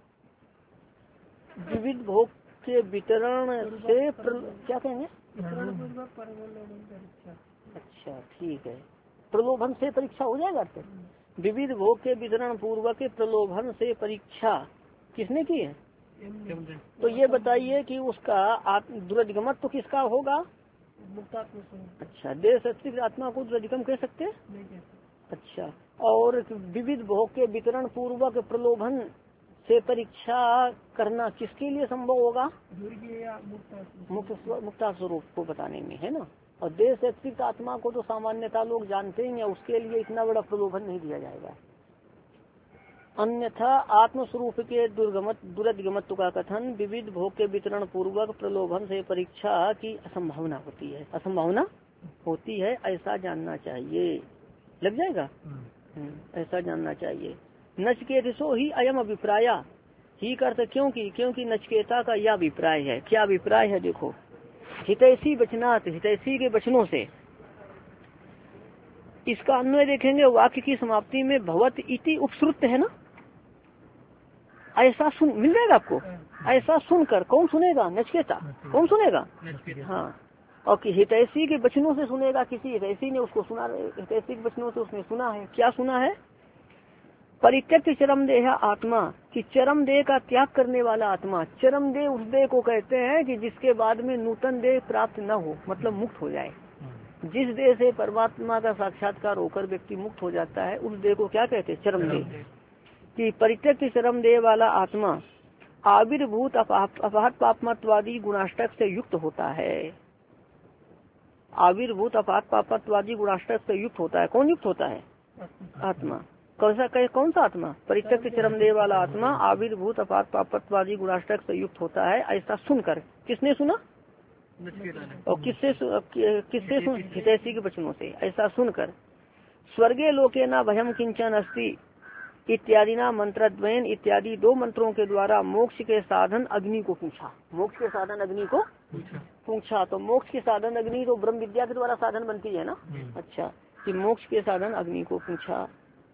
विविध भोग के वितरण से क्या कहेंगे, अच्छा ठीक है, प्रलोभन से परीक्षा हो जाएगा। तो विविध भोग के वितरण पूर्वक प्रलोभन से परीक्षा किसने की है। तो ये बताइए कि उसका दुराधिगमत्व तो किसका होगा, अच्छा देश अस्तित्व आत्मा को दुराधिगम कह सकते हैं। अच्छा, और विविध भोग के वितरण पूर्वक प्रलोभन से परीक्षा करना किसके लिए संभव होगा, मुक्त मुक्ता स्वरूप को बताने में, है ना। और देश अस्तित्व आत्मा को तो सामान्यता लोग जानते ही हैं, उसके लिए इतना बड़ा प्रलोभन नहीं दिया जाएगा। अन्यथा आत्मस्वरूप के दुर्गमत दुराधिगमत्व का कथन विविध भोग के वितरण पूर्वक प्रलोभन से परीक्षा की असंभावना होती है, असंभावना होती है, ऐसा जानना चाहिए। लग जाएगा, ऐसा जानना चाहिए। नचकेतसो ही अयम अभिप्राय ही करते, क्योंकि क्योंकि नचकेता का यह अभिप्राय है। क्या अभिप्राय है, देखो, हितैषी वचनात्, हितैषी के वचनों से। इसका अन्वय देखेंगे वाक्य की समाप्ति में भवत इति उपश्रुत है ना, ऐसा सुन मिल जाएगा आपको। ऐसा सुनकर कौन सुनेगा, नचकेता कौन सुनेगा, हाँ, और कि हितैषी के वचनों से सुनेगा, किसी हितैषी ने उसको सुना, हितैषी के वचनों से उसने सुना है। क्या सुना है, परित्यक्त चरम देह आत्मा, कि चरम देह का त्याग करने वाला आत्मा। चरम देह उस देह को कहते हैं कि जिसके बाद में नूतन देह प्राप्त न हो, मतलब मुक्त हो जाए। जिस देह से परमात्मा का साक्षात्कार होकर व्यक्ति मुक्त हो जाता है उस देह को क्या कहते हैं, चरम देह। कि परित्यक्त चरम देह वाला आत्मा आविर्भूत अपाहत पापमत्वादी गुणाष्टक से युक्त होता है। आविर्भूत अपाहत पापमत्वादी गुणाष्टक से युक्त होता है। कौन युक्त होता है, आत्मा। कौन सा कहे, कौन सा आत्मा, परित्यक्त चरम देह वाला आत्मा आविर्भूत अपाहत पापमत्वादी गुणाष्टक से युक्त होता है। ऐसा सुनकर, किसने सुना, और किससे किससे सुन, हितैषी के वचनों से। ऐसा सुनकर स्वर्गे लोके न भयम किंचन अस्ति इत्यादि ना मंत्रद्वयन इत्यादि दो मंत्रों के द्वारा मोक्ष के साधन अग्नि को पूछा। मोक्ष के साधन अग्नि को पूछा। तो मोक्ष के साधन अग्नि तो ब्रह्म विद्या के द्वारा साधन बनती है ना। अच्छा, कि मोक्ष के साधन अग्नि को पूछा,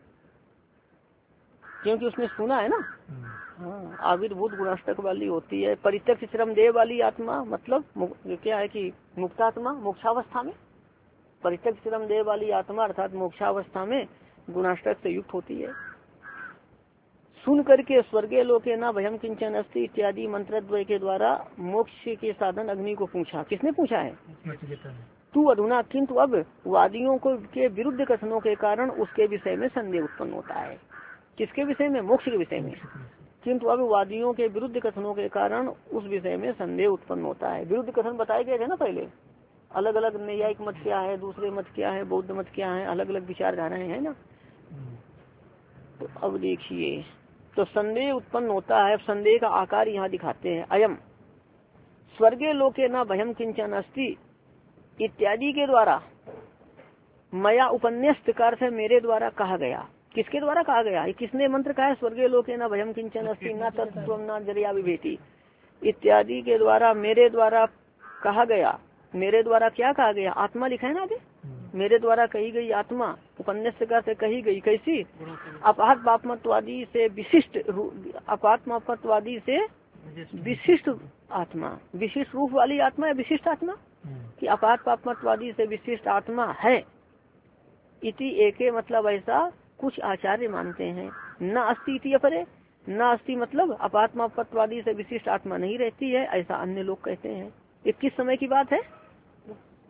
क्योंकि उसने सुना है ना। हाँ, आविर्भूत गुणाष्टक वाली होती है। परित्यक्त चरम देह वाली आत्मा मतलब क्या है कि मुक्तात्मा, मोक्षावस्था में। परित्यक्त चरम देह वाली आत्मा अर्थात मोक्षावस्था में गुणाष्टक से युक्त होती है। सुन करके स्वर्गे लोके ना भयम किंचन अस्ति इत्यादि मंत्रद्वय के द्वारा मोक्ष के साधन अग्नि को पूछा। किसने पूछा है, तू अधुना, किंतु अब वादियों को के विरुद्ध कथनों के कारण उसके विषय में संदेह उत्पन्न होता है। किसके विषय में, मोक्ष के विषय में। किंतु अब वादियों के विरुद्ध कथनों के कारण उस विषय में संदेह उत्पन्न होता है। विरुद्ध कथन बताए गए थे ना पहले, अलग अलग न्यायिक मत क्या है, दूसरे मत क्या है, बौद्ध मत क्या है, अलग अलग विचारधाराएं हैं ना। तो अब देखिए, तो संदेह उत्पन्न होता है। संदेह का आकार यहाँ दिखाते हैं। अयम स्वर्गे लोके न भयम किंचन अस्ति इत्यादि के द्वारा मया उपन्यस्त कर से मेरे द्वारा कहा गया। किसके द्वारा कहा गया, किसने मंत्र कहा है, स्वर्गे लोके न भयम किंचन अस्ति न तत्त्वं न जरया विभेति इत्यादि के द्वारा मेरे द्वारा कहा गया। मेरे द्वारा क्या कहा गया, आत्मा लिखा है ना आगे, मेरे द्वारा कही गई आत्मा उपन्यास से कही गई कैसी, अपाहत पापमत्वादी से विशिष्ट, अपाहत पापमत्वादी से विशिष्ट आत्मा, विशिष्ट रूप वाली आत्मा या विशिष्ट आत्मा, कि अपाहत पापमत्वादी से विशिष्ट आत्मा है। इति एके मतलब ऐसा कुछ आचार्य मानते हैं। न अस्ति इति अपरे, न अस्ति मतलब अपाहत पापमत्वादी से विशिष्ट आत्मा नहीं रहती है, ऐसा अन्य लोग कहते हैं। ये किस समय की बात है,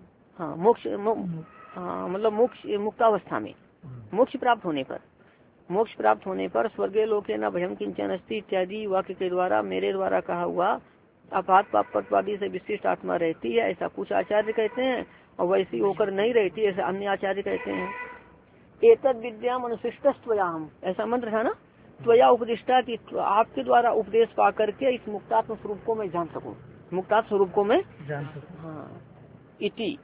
हाँ मोक्ष, हाँ मतलब मोक्ष, मुक्तावस्था में, मोक्ष प्राप्त होने पर। मोक्ष प्राप्त होने पर स्वर्गे लोके न भयम किंचन अस्ति इत्यादि वाक्य के द्वारा मेरे द्वारा कहा हुआ अपात पापत्वादी से विशिष्ट आत्मा रहती है, ऐसा कुछ आचार्य कहते हैं, और वैसी होकर नहीं रहती ऐसा अन्य आचार्य कहते हैं। एतद विद्या अनुशिष्टस्त्वयाम, ऐसा मंत्र है ना, त्वया उपदिष्टा की आपके द्वारा उपदेश पा करके इस मुक्तात्म स्वरूप को मैं जान सकूं, मुक्तात्म स्वरूप को मैं जान सकूं। हाँ, इति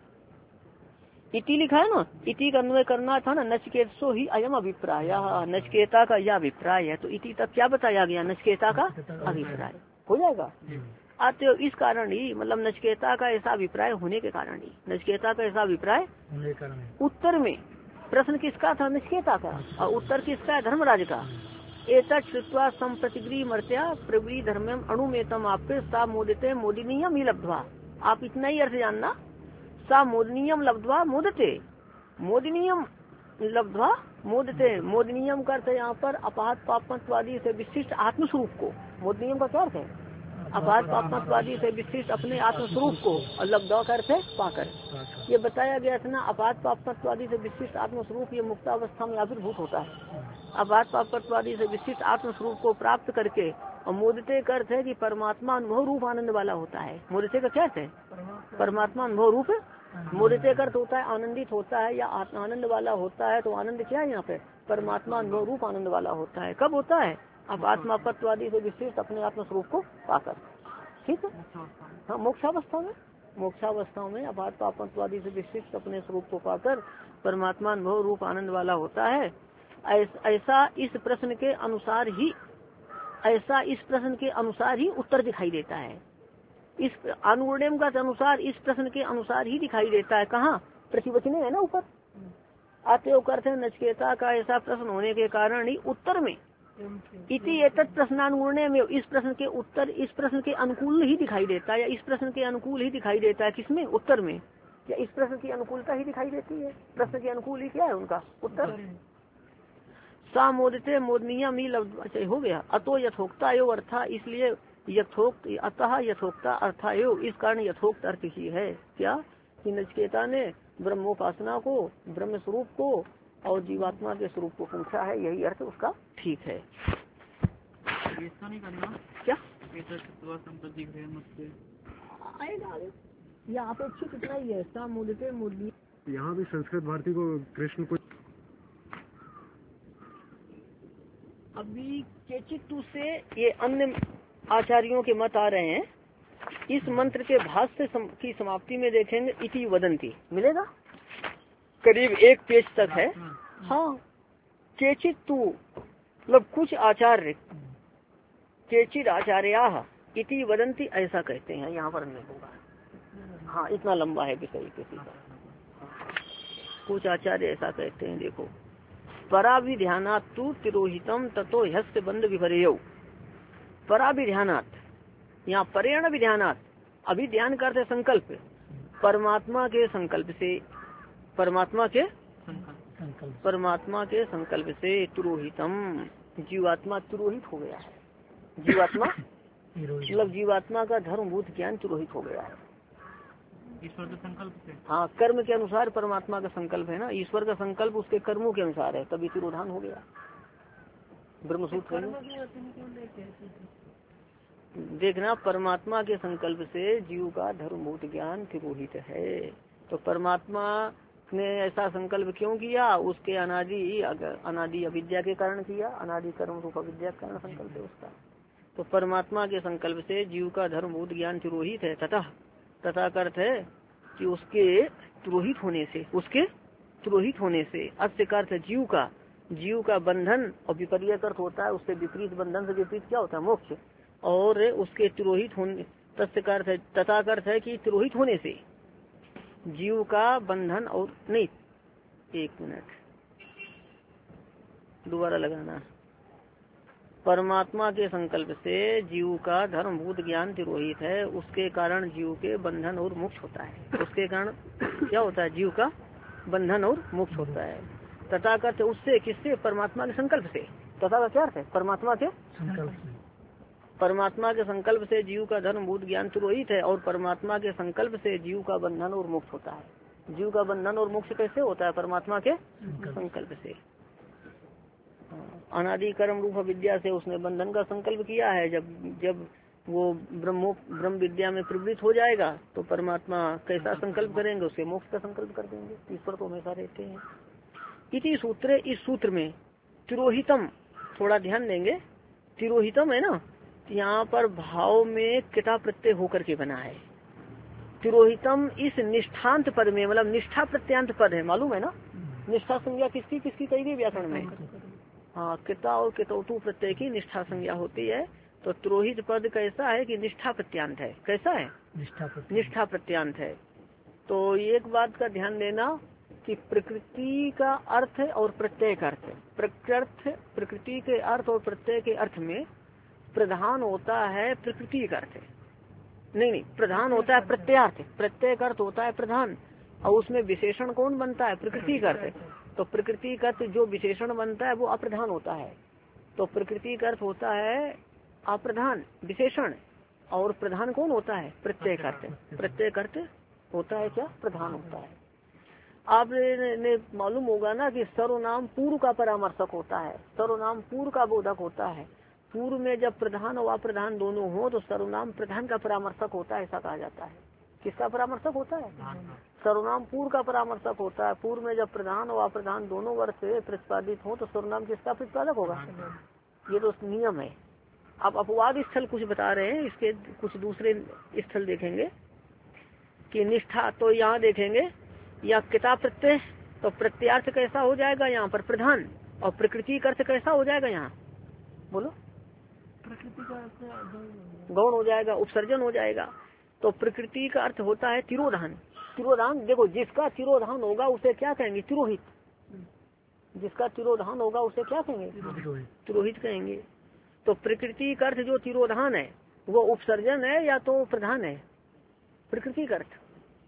इति लिखा है ना, इति का अन्वय करना था ना, नचिकेतसो ही अयम अभिप्राय, नचिकेता का यह अभिप्राय है, तो इति तक क्या बताया गया, नचिकेता का अभिप्राय हो जाएगा। अतः इस कारण ही, मतलब नचिकेता का ऐसा अभिप्राय होने के कारण ही, नचिकेता का ऐसा अभिप्राय होने के कारण उत्तर में प्रश्न किसका था, नचिकेता का, और उत्तर किसका है, धर्मराज का। एतत् श्रुत्वा संप्रतिग्री मर्त्या प्रवृत्ति धर्मम अणुमेतम आपे सा मोदिते मोदिनीयम ही लब्ध्वा, आप इतना ही अर्थ जानना, सा मोदनीयम लब्ध्वा मोदते, मोदनीयम लब्ध्वा मोदते, मोदनीयम का अर्थ है यहाँ पर अपात पापत्वादी से विशिष्ट आत्मस्वरूप को, मोदनीयम का क्या अर्थ है, अपात पापत्वादी से विशिष्ट अपने आत्मस्वरूप को, और लब्ध्वा का अर्थ है पाकर। ये बताया गया था ना, अपात पापत्वादी से विशिष्ट आत्मस्वरूप ये मुक्तावस्था में आविर्भूत होता है। अपात पापत्वादी से विशिष्ट आत्मस्वरूप को प्राप्त करके, और मोदते का अर्थ है कि परमात्मा अनुभव रूप आनंद वाला होता है। मोदते का क्या अर्थ है, परमात्मा अनुभव रूप, मोदते का अर्थ होता है आनंदित होता है या आनंद वाला होता है, तो आनंद क्या है यहाँ पे, परमात्मा अनुभव रूप आनंद वाला होता है। कब होता है, अब आत्मापत्वादी से विशिष्ट अपने आत्मस्वरूप को पाकर, ठीक है। हाँ, मोक्षावस्था में, मोक्षावस्था में अपात पापत्वादी से विशिष्ट अपने स्वरूप को पाकर परमात्मा अनुभव रूप आनंद वाला होता है। ऐसा इस प्रश्न के अनुसार ही, ऐसा इस प्रश्न के अनुसार ही उत्तर दिखाई देता है, इस अनुवर्णम का अनुसार इस प्रश्न के अनुसार ही दिखाई देता है। कहाँ, प्रतिवचने है ना ऊपर, आते करते नचिकेता का ऐसा प्रश्न होने के कारण ही उत्तर में इति एतत् प्रश्नानुवर्णे में, इस प्रश्न के उत्तर इस प्रश्न के अनुकूल ही दिखाई देता है, या इस प्रश्न के अनुकूल ही दिखाई देता है, किसमें, उत्तर में, या इस प्रश्न की अनुकूलता ही दिखाई देती है, प्रश्न के अनुकूल ही क्या है उनका उत्तर। सा मोदते मोदनीय मी लब्ध, अच्छा हो गया। अतो यथोक्ता एव अर्था, इसलिए यथोक्त, अतः यथोक्ता अर्था एव, इस कारण यथोक्त अर्थ ही है क्या, कि नचिकेता ने ब्रह्मोपासना को, ब्रह्म स्वरूप को और जीवात्मा के स्वरूप को पूछा है, यही अर्थ उसका ठीक है। ऐसा नहीं करना क्या आएगा या अपेक्षित इतना ही है, सा मोदते मोदनीय। यहाँ भी संस्कृत भारती को कृष्ण को अभी केचित्तु से ये अन्य आचार्यों के मत आ रहे हैं। इस मंत्र के भाष्य सम, की समाप्ति में देखेंगे इति वदंती मिलेगा, करीब एक पेज तक है। हाँ, केचित्तु मतलब कुछ आचार्य, केचित आचार्य इति वदंती ऐसा कहते हैं, यहाँ पर नहीं होगा। हाँ, इतना लंबा है विषय किसी का। कुछ आचार्य ऐसा कहते हैं, देखो, पराभिध्यानात् तु तिरोहितम ततो ह्यस्य बंध विपर्यौ, पराभिध्यानात्, यहाँ परेण विध्यानात्, अभी ध्यान करते संकल्प, परमात्मा के संकल्प से, परमात्मा के संकल्प, परमात्मा के संकल्प से तिरोहितम, जीवात्मा तिरोहित हो गया है, जीवात्मा मतलब जीवात्मा का धर्मभूत ज्ञान तिरोहित हो गया है ईश्वर के संकल्प से। हाँ, कर्म के अनुसार परमात्मा का संकल्प है ना, ईश्वर का संकल्प उसके कर्मों के अनुसार है, तभी तिरोधान हो गया। ब्रह्मसूत्र देखना, परमात्मा के संकल्प से जीव का धर्मभूत ज्ञान तिरोहित है। तो परमात्मा ने ऐसा संकल्प क्यों किया, उसके अनादि अनादि अविद्या के कारण किया, अनादि कर्म रूप अविद्या के कारण संकल्प है उसका। तो परमात्मा के संकल्प से जीव का धर्मभूत ज्ञान तिरोहित है। तथा तथा का अर्थ है कि उसके तिरोहित होने से, उसके तिरोहित होने से, अस्य का अर्थ जीव का, जीव का बंधन, और विपर्य अर्थ होता है उससे विपरीत, बंधन से विपरीत क्या होता है, मोक्ष, और उसके तिरोहित होने, तस्य का अर्थ है, तथा का अर्थ है कि तिरोहित होने से जीव का बंधन, और नहीं, एक मिनट दोबारा लगाना, परमात्मा के संकल्प से जीव का धर्मभूत ज्ञान तिरोहित है, उसके कारण जीव के बंधन और मोक्ष होता है, उसके कारण क्या होता है, जीव का बंधन और मोक्ष होता है। तथा करते उससे, किससे, परमात्मा के संकल्प से, तथा का क्या अर्थ है, परमात्मा के संकल्प से, परमात्मा के संकल्प से जीव का धर्मभूत ज्ञान तिरोहित है, और परमात्मा के संकल्प से जीव का बंधन और मोक्ष होता है। जीव का बंधन और मोक्ष कैसे होता है, परमात्मा के संकल्प से। हाँ। अनादि कर्म रूप विद्या से उसने बंधन का संकल्प किया है। जब जब वो ब्रह्मो ब्रह्म विद्या में प्रवृत्त हो जाएगा तो परमात्मा कैसा संकल्प करेंगे, उसके मोक्ष का संकल्प कर देंगे। ईश्वर तो हमेशा रहते हैं। इसी सूत्र इस सूत्र में तिरोहितम, थोड़ा ध्यान देंगे, तिरोहितम है ना, यहाँ पर भाव में किता प्रत्यय होकर के बना है। तिरोहितम इस निष्ठांत पद में, मतलब निष्ठा प्रत्यांत पद है, मालूम है ना। निष्ठा संज्ञा किसकी किसकी कही गई व्याकरण में? हाँ, किता और कितौतु प्रत्यय की निष्ठा संज्ञा होती है। तो तिरोहित पद कैसा है कि निष्ठा प्रत्यांत है। कैसा है? निष्ठा प्रत्यांत है। तो एक बात का ध्यान देना कि प्रकृति का अर्थ और प्रत्यय का अर्थ, प्रकृति प्रकृति के अर्थ और प्रत्यय के अर्थ में प्रधान होता है प्रकृति का अर्थ, नहीं नहीं प्रधान होता है प्रत्यार्थ, प्रत्यय का अर्थ होता है प्रधान, और उसमें विशेषण कौन बनता है? प्रकृति का अर्थ। तो प्रकृति का अर्थ जो विशेषण बनता है वो अप्रधान होता है। तो प्रकृति का अर्थ होता है अप्रधान विशेषण, और प्रधान कौन होता है? प्रत्यय का अर्थ। प्रत्यय का अर्थ होता है क्या? प्रधान होता है। आपने मालूम होगा ना कि सर्वनाम पूर्व का परामर्शक होता है, सर्वनाम पूर्व का बोधक होता है। पूर्व में जब प्रधान और अप्रधान दोनों हो तो सर्वनाम प्रधान का परामर्शक होता है, ऐसा कहा जाता है। किसका परामर्शक होता है? सर्वनाम पूर्व का परामर्शक होता है। पूर्व में जब प्रधान और अप्रधान दोनों वर्ग से प्रतिपादित हो तो सर्वनाम किसका प्रतिपादक होगा? ये तो नियम है। अब अपवाद स्थल कुछ बता रहे हैं, इसके कुछ दूसरे स्थल देखेंगे कि निष्ठा। तो यहाँ देखेंगे या किताब प्रत्यय, तो प्रत्यार्थ कैसा हो जाएगा यहाँ पर? प्रधान। और प्रकृति का अर्थ कैसा हो जाएगा यहाँ? बोलो। प्रकृति का अर्थ गौण हो जाएगा, उपसर्जन हो जाएगा। तो प्रकृति का अर्थ होता है तिरोधान। तिरोधान देखो, जिसका तिरोधान होगा उसे क्या कहेंगे? तिरोहित। जिसका तिरोधान होगा उसे क्या कहेंगे? तिरोहित कहेंगे। तो प्रकृति का अर्थ जो तिरोधान है वो उपसर्जन है या तो प्रधान है? प्रकृति का अर्थ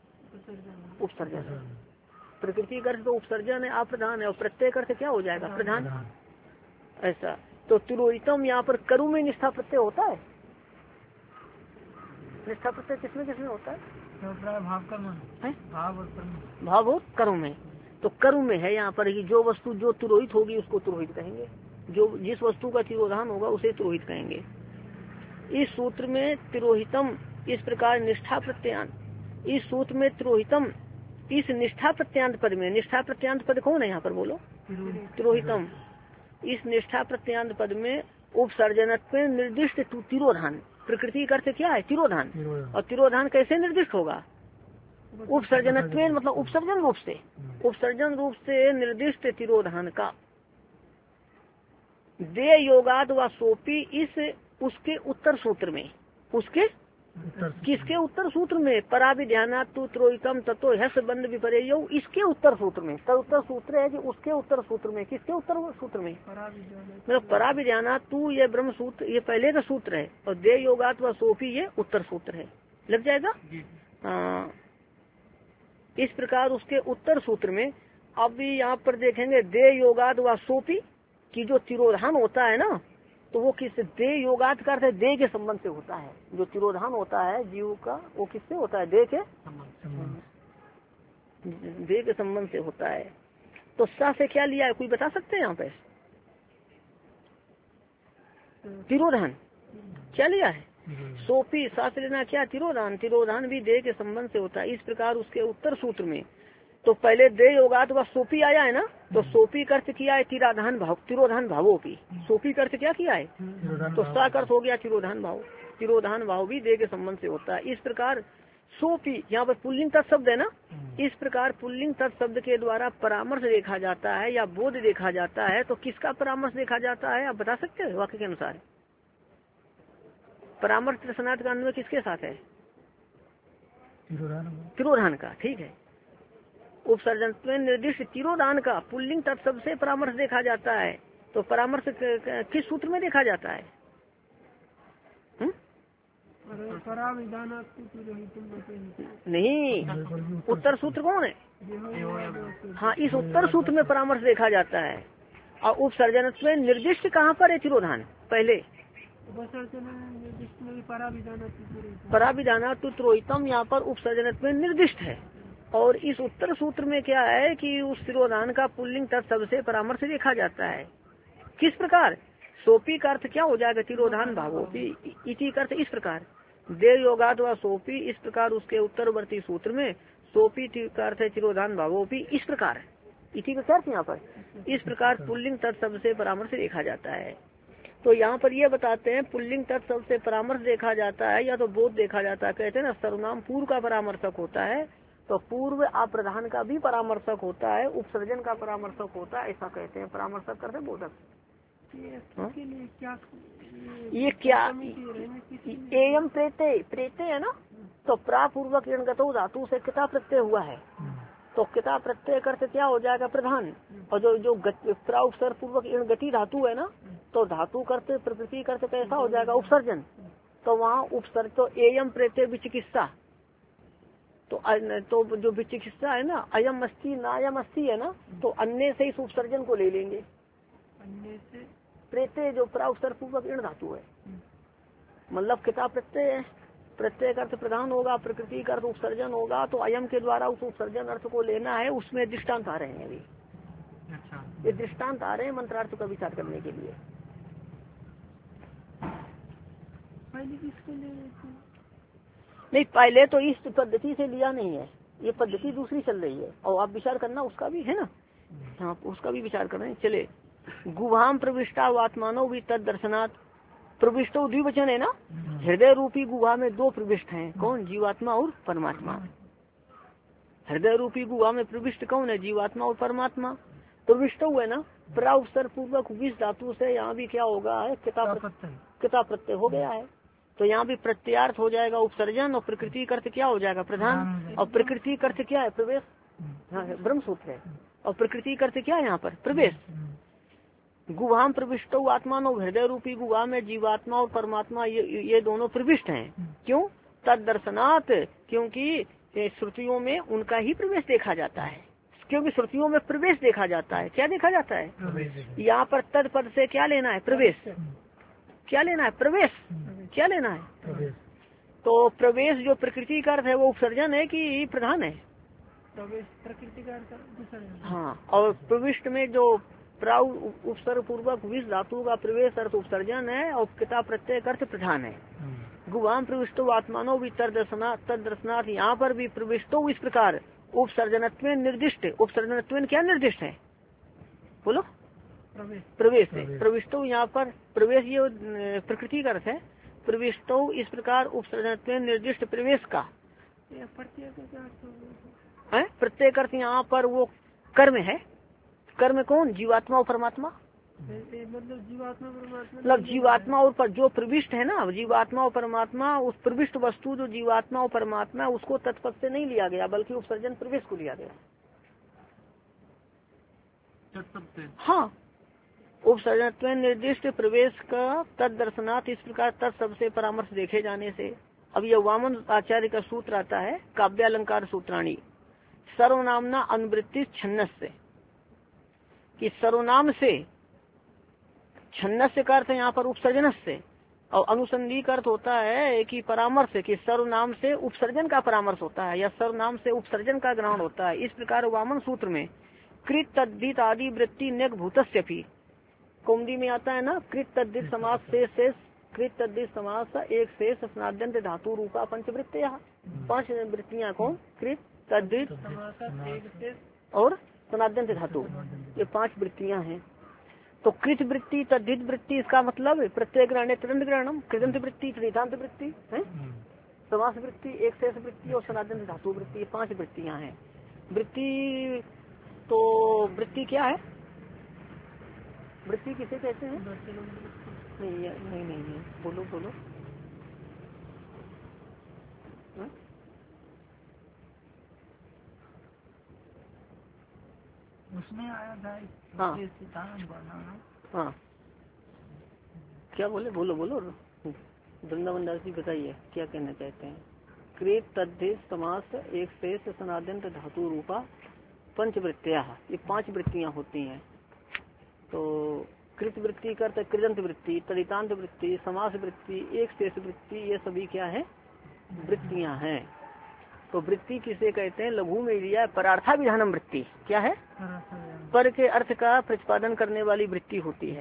उपसर्जन है। प्रकृति का अर्थ तो उपसर्जन है, अप्रधान है। और प्रत्यय का अर्थ क्या हो जाएगा? प्रधान। ऐसा। तो तिरोहितम यहाँ पर करु में निष्ठा प्रत्यय होता है। निष्ठा प्रत्यय किसमें किसमें होता है? भाव कर्म है, भाव और कर्म, भाव और कर्म में। तो कर्म में है यहाँ पर कि जो वस्तु जो तिरोहित होगी उसको तिरोहित कहेंगे, जो जिस वस्तु का तिरोधान होगा उसे तिरोहित कहेंगे। इस सूत्र में तिरोहितम इस प्रकार निष्ठा प्रत्यांत, इस सूत्र में तिरोहितम इस निष्ठा प्रत्यांत पद में, निष्ठा प्रत्यांत पद कौन है यहाँ पर? बोलो। तिरोहितम इस निष्ठा प्रत्यांत पद में उपसर्जनत्व निर्दिष्ट तिरोधान। प्रकृति का अर्थ क्या है? तिरोधान। और तिरोधान कैसे निर्दिष्ट होगा? उपसर्जनत्व मतलब उपसर्जन रूप से, उपसर्जन रूप से निर्दिष्ट तिरोधान का दे योगाद व सोपी इस उसके उत्तर सूत्र में, उसके किसके उत्तर सूत्र में? पराभिध्यानात् तु त्रोहितम तत्व हस बंद विपर्यो, इसके उत्तर सूत्र में। तो उत्तर सूत्र है कि उसके उत्तर सूत्र में, किसके उत्तर सूत्र में? मतलब पराभिध्यानात् तु ये ब्रह्म सूत्र, ये पहले का सूत्र है, और दे योगात व सोपी ये उत्तर सूत्र है। लग जाएगा? हाँ, इस प्रकार उसके उत्तर सूत्र में। अब यहाँ पर देखेंगे दे योगात व सोपी की जो तिरोधान होता है ना, तो वो किस दे योगात का अर्थ है दे के संबंध से होता है। जो तिरोधान होता है जीव का वो किससे होता है? दे के दे के संबंध से होता है। तो सा से क्या लिया है, कोई बता सकते हैं यहाँ पे? तिरोधान क्या लिया है? सोपी सा से लेना क्या? तिरोधान। तिरोधान भी दे के संबंध से होता है। इस प्रकार उसके उत्तर सूत्र में तो पहले दे योगात व सोपी आया है ना, तो सोपी का अर्थ किया है तिरोधान भाव, तिरोधान भावों की। सोपी का अर्थ क्या किया है? तो सा का अर्थ हो गया तिरोधान भाव। तिरोधान भाव भी दे के संबंध से होता है। इस प्रकार सोपी यहाँ पर पुल्लिंग तत्शब्द है ना, इस प्रकार पुल्लिंग तत्शब्द के द्वारा परामर्श देखा जाता है या बोध देखा जाता है। तो किसका परामर्श देखा जाता है आप बता सकते हैं? वाक्य के अनुसार परामर्श प्रश्नार्थ का अन्वय किसके साथ है? तिरोधान का। ठीक है। उपसर्जन निर्दिष्ट तिरोधान का पुल्लिंग तत्शब्द से परामर्श देखा जाता है। तो परामर्श किस सूत्र में देखा जाता है? नहीं, उत्तर सूत्र कौन है? हाँ, इस उत्तर सूत्र में परामर्श देखा जाता है। और उपसर्जन निर्दिष्ट कहाँ पर है तिरोधान? पहले पराभिधाना तु त्रोहितम, यहाँ पर उपसर्जन निर्दिष्ट है। और इस उत्तर सूत्र में क्या है कि उस तिरोधान का पुल्लिंग तत्शब्द से परामर्श देखा जाता है। किस प्रकार? सोपी का अर्थ क्या हो जाएगा? तिरोधान भावोपी। इति का अर्थ इस प्रकार, देव योगात व सोपी, इस प्रकार उसके उत्तरवर्ती सूत्र में सोपी का अर्थ है तिरोधान भावोपी, इस प्रकार। इति का क्या अर्थ यहाँ पर? इस प्रकार पुल्लिंग तत्शब्द से परामर्श देखा जाता है। तो यहाँ पर ये बताते हैं पुल्लिंग तत्शब्द से परामर्श देखा जाता है या तो बोध देखा जाता है। कहते हैं ना सर्वनाम पूर्व का परामर्शक होता है, तो पूर्व अप्रधान का भी परामर्शक होता है, उपसर्जन का परामर्शक होता है, ऐसा कहते हैं। परामर्शक करते बोधक। ये क्या? एयम प्रेते, प्रेते है ना, तो प्रापूर्वक इणगतो धातु से किता प्रत्यय हुआ है, तो किता प्रत्यय करते क्या हो जाएगा? प्रधान। और जो जो प्रा उपसर्ग पूर्वक इणगति धातु है ना, तो धातु करते प्रकृति करते कैसा हो जाएगा? उपसर्जन। तो वहाँ उपसर्ग, तो एयम प्रेते विचिकित्सा, तो तो जो विचिकित्सा है ना, अयम अस्ति नायम अस्ति है ना, तो अन्य से इस उपसर्जन को ले लेंगे। अन्य से प्रेते जो प्रा उपसर्ग पूर्वक इण धातु है, मतलब किताब प्रत्यय है, प्रत्यय का अर्थ प्रधान होगा, प्रकृति का अर्थ उपसर्जन होगा, तो अयम के द्वारा उस उपसर्जन अर्थ को लेना है। उसमें दृष्टांत आ रहे हैं अभी। अच्छा। ये दृष्टांत आ रहे हैं मंत्रार्थ का विचार करने के लिए। पहले किसको ले नहीं, पहले तो इस पद्धति से लिया नहीं है, ये पद्धति दूसरी चल रही है, और आप विचार करना उसका भी है ना। हाँ, उसका भी विचार कर रहे हैं। चले, गुहाम प्रविष्टा वात्मानो भी तद दर्शनात्, प्रविष्टो द्विवचन है ना, हृदय रूपी गुहा में दो प्रविष्ट हैं, कौन? जीवात्मा और परमात्मा। हृदय रूपी गुहा में प्रविष्ट कौन है? जीवात्मा और परमात्मा। प्रविष्ट हुए ना, प्रा उपसर्ग पूर्वक विष धातु से यहाँ भी क्या होगा? है किताब किताब प्रत्यय हो गया है, तो यहाँ भी प्रत्यार्थ हो जाएगा उपसर्जन, और प्रकृति का अर्थ क्या हो जाएगा? प्रधान। और प्रकृति का अर्थ क्या है? प्रवेश। हाँ, ब्रह्म सूत्र है। और प्रकृति का अर्थ क्या है यहाँ पर? प्रवेश। गुहाम प्रविष्टो आत्मानो, हृदय रूपी गुहा में जीवात्मा और परमात्मा ये ये दोनों प्रविष्ट हैं। क्यों? तद दर्शनात्, क्योंकि श्रुतियों में उनका ही प्रवेश देखा जाता है, क्योंकि श्रुतियों में प्रवेश देखा जाता है। क्या देखा जाता है? यहाँ पर तद पद से क्या लेना है? प्रवेश। क्या लेना है? प्रवेश। क्या लेना है? तो प्रवेश जो प्रकृति का अर्थ है वो उपसर्जन है कि प्रधान है? प्रवेश प्रकृति का अर्थ। हाँ, और प्रविष्ट में जो प्राउ उपसर्ग पूर्वक विष धातु का प्रवेश अर्थ उपसर्जन है, और किताब प्रत्यय अर्थ प्रधान है। गुहाम प्रविष्टो आत्मानो भी तद दर्शनात्, तद दर्शनात् यहाँ पर भी प्रविष्टो इस प्रकार उपसर्जनत्व निर्दिष्ट। उपसर्जनत्व क्या निर्दिष्ट है? बोलो। प्रवेश है। प्रविष्टो यहाँ पर प्रवेश ये प्रकृति का अर्थ है। प्रविष्टो इस प्रकार उपसर्जनत्व निर्दिष्ट प्रवेश का है। प्रत्येक अर्थ यहाँ पर वो कर्म है। कर्म कौन? जीवात्मा और परमात्मा। मतलब जीवात्मा परमात्मा, मतलब जीवात्मा और पर जो प्रविष्ट है ना, जीवात्मा और परमात्मा, उस प्रविष्ट वस्तु जो जीवात्मा और परमात्मा, उसको तत्पद से नहीं लिया गया, बल्कि उपसर्जन प्रवेश को लिया गया। हाँ, उपसर्जनत्व निर्दिष्ट प्रवेश का तद दर्शनात्, इस प्रकार तत्शब्द से परामर्श देखे जाने से। अब यह वामन आचार्य का सूत्र आता है, काव्यालंकार सूत्राणी, सर्वनामना अनुवृत्ति छन्नस से, कि सर्वनाम से, छन्नस का अर्थ यहाँ पर उपसर्जन से, और अनुसंधि का अर्थ होता है कि परामर्श, कि सर्वनाम से उपसर्जन का परामर्श होता है, या सर्वनाम से उपसर्जन का ग्रहण होता है। इस प्रकार वामन सूत्र में कृत तद्धित आदि वृत्ति नेक भूतस्य भी, कौमुदी में आता है ना, कृत तद्धित समास से शेष, कृत तद्धित समास एक शेष स्नाद्यंत धातु रूपा पंचवृत्तियां। पांच वृत्तियां कौन? कृत तद्धित और स्नाद्यंत धातु, ये पांच वृत्तियां हैं। तो कृत वृत्ति, तद्धित वृत्ति, इसका मतलब प्रत्यय ग्रहण तदंत ग्रहणम, कृदंत वृत्ति, तृतीयांत वृत्ति है, समास वृत्ति, एक शेष वृत्ति और स्नाद्यंत धातु वृत्ति, पांच वृत्तियां हैं। वृत्ति तो वृत्ति क्या है? वृत्ति किसे कहते हैं? नहीं नहीं नहीं, नहीं। बोलो बोलो। हा? उसमें आया था। हाँ हाँ, क्या बोले? बोलो बोलो। वृंदावन दास जी बताइए क्या कहना चाहते हैं। कृत तद्धित समास एक शेष सनाद्यंत धातु रूपा पंचवृत्तियां, ये पांच वृत्तियां होती हैं। तो कृत वृत्ति का अर्थ कृदंत वृत्ति, तदितांत वृत्ति, समास वृत्ति, एक शेष वृत्ति, ये सभी क्या है? वृत्तियां हैं। तो वृत्ति किसे कहते हैं? लघु में दिया परार्था विधानम वृत्ति। क्या है? पर के अर्थ का प्रतिपादन करने वाली वृत्ति होती है।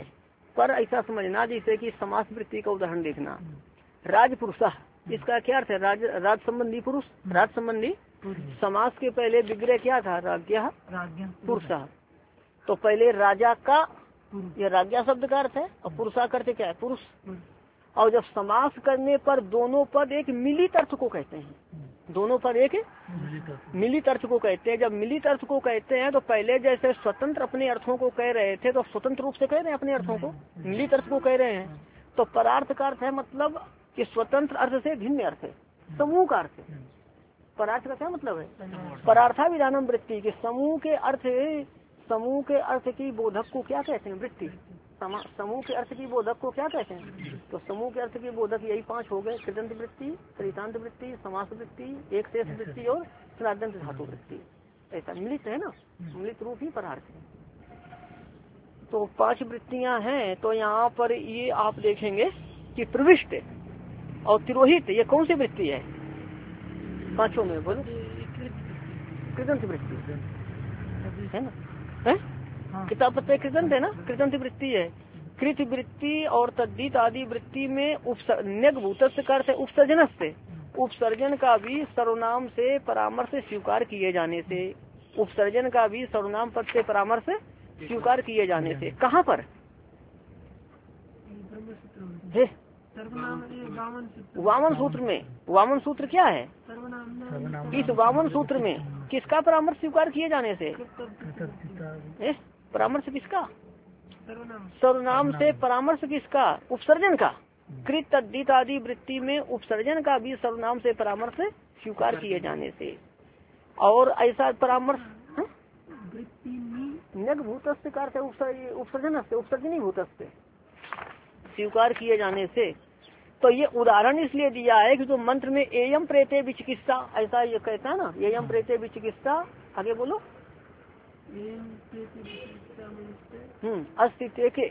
पर ऐसा समझना जैसे कि समास वृत्ति का उदाहरण देखना। राजपुरुषः, इसका क्या अर्थ है? राज राज संबंधी पुरुष, राज संबंधी। समास के पहले विग्रह क्या था? राज्ञः पुरुषः। तो पहले राजा का, यह राज्ञा शब्द का अर्थ है, और पुरुषा करते क्या है? पुरुष। और जब समास करने पर दोनों पद एक मिलित अर्थ को कहते हैं, दोनों पद एक मिलित अर्थ को कहते हैं। जब मिलित अर्थ को कहते हैं तो पहले जैसे स्वतंत्र अपने अर्थों को कह रहे थे तो स्वतंत्र रूप से कह रहे हैं अपने अर्थों को, मिलित अर्थ को कह रहे हैं। तो परार्थ का अर्थ है मतलब कि स्वतंत्र अर्थ से भिन्न अर्थ है, समूह का अर्थ है। परार्थ का क्या मतलब है? परार्था विधानम वृत्ति के समूह के अर्थ, समूह के अर्थ की बोधक को क्या कहते हैं? वृत्ति। समूह के अर्थ की बोधक को क्या कहते हैं? तो समूह के अर्थ की बोधक यही पांच हो गए, कृदंत वृत्ति, त्रितांत वृत्ति, समास वृत्ति, एक शेष वृत्ति और स्नादंत धातु वृत्ति। ऐसा मिलित है ना, मिलित रूप ही परार्थ है। तो पांच वृत्तियां हैं। तो यहाँ पर ये आप देखेंगे कि प्रविष्ट और तिरोहित, ये कौन सी वृत्ति है पांचों में? बोलो। कृदंत वृत्ति है ना, है? किताब पत्र कृदंत है ना, कृदंत वृत्ति है। कृत वृत्ति और तद्दित आदि वृत्ति में उपसर्जन का अर्थ है उपसर्जन से, उपसर्जन का भी सर्वनाम से परामर्श स्वीकार किए जाने से, उपसर्जन का भी सर्वनाम पद से परामर्श स्वीकार किए जाने से। कहाँ पर? वामन सूत्र में। वामन सूत्र क्या है? इस वामन सूत्र में किसका परामर्श स्वीकार किए जाने से? परामर्श किसका? सर्वनाम से परामर्श किसका? उपसर्जन का। कृत तद्दित आदि वृत्ति में उपसर्जन का भी सर्वनाम से परामर्श स्वीकार किए जाने से। और ऐसा परामर्श नग भूतस्थ का अर्थ है उपसर्जन से, उपसर्जनी भूतस्थ स्वीकार किए जाने से। तो ये उदाहरण इसलिए दिया है कि जो मंत्र में एयम प्रेते विचिकित्सा, ऐसा ये कहता है ना, एयम प्रेते विचिकित्सा। आगे बोलो। हम्म अस्तित्व के,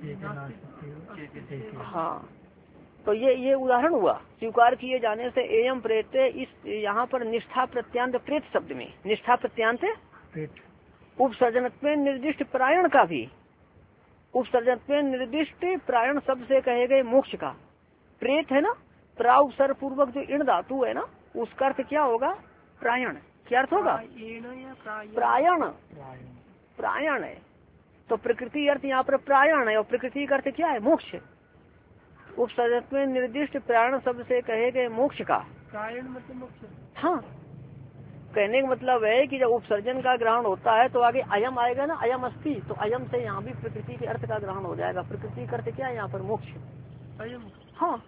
हाँ। तो ये ये उदाहरण हुआ स्वीकार किए जाने से। एयम प्रेते, इस यहाँ पर निष्ठा प्रत्यांत प्रेत शब्द में, निष्ठा प्रत्यांत उपसर्जनत्व निर्दिष्ट प्रायण का भी, उपसर्जनत्व निर्दिष्ट प्रायण शब्द से कहे गए मोक्ष का। प्रेत है ना, प्राउसर पूर्वक जो इण धातु है ना, उसका अर्थ क्या होगा? प्रायण। क्या अर्थ होगा? प्रायण, प्रायण है। तो प्रकृति अर्थ यहाँ पर प्रायण है, और प्रकृति का अर्थ क्या है? मोक्ष। उपसर्जत्व निर्दिष्ट प्रायण शब्द से कहे गए मोक्ष का। प्रायण मतलब मोक्ष। हाँ, कहने का मतलब है कि जब उपसर्जन का ग्रहण होता है तो आगे अयम आएगा ना, अयम अस्ति, तो अयम से यहाँ भी प्रकृति के अर्थ का ग्रहण हो जाएगा। प्रकृति का अर्थ क्या है यहाँ पर? मोक्ष। अयम। हाँ।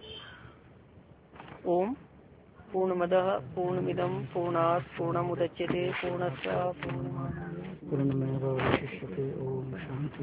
ओम पूर्णमदः पूर्णमिदं पूर्णात् पूर्णमुदच्यते पूर्णस्य पूर्णमादाय पूर्णमेवावशिष्यते। ओम शांति।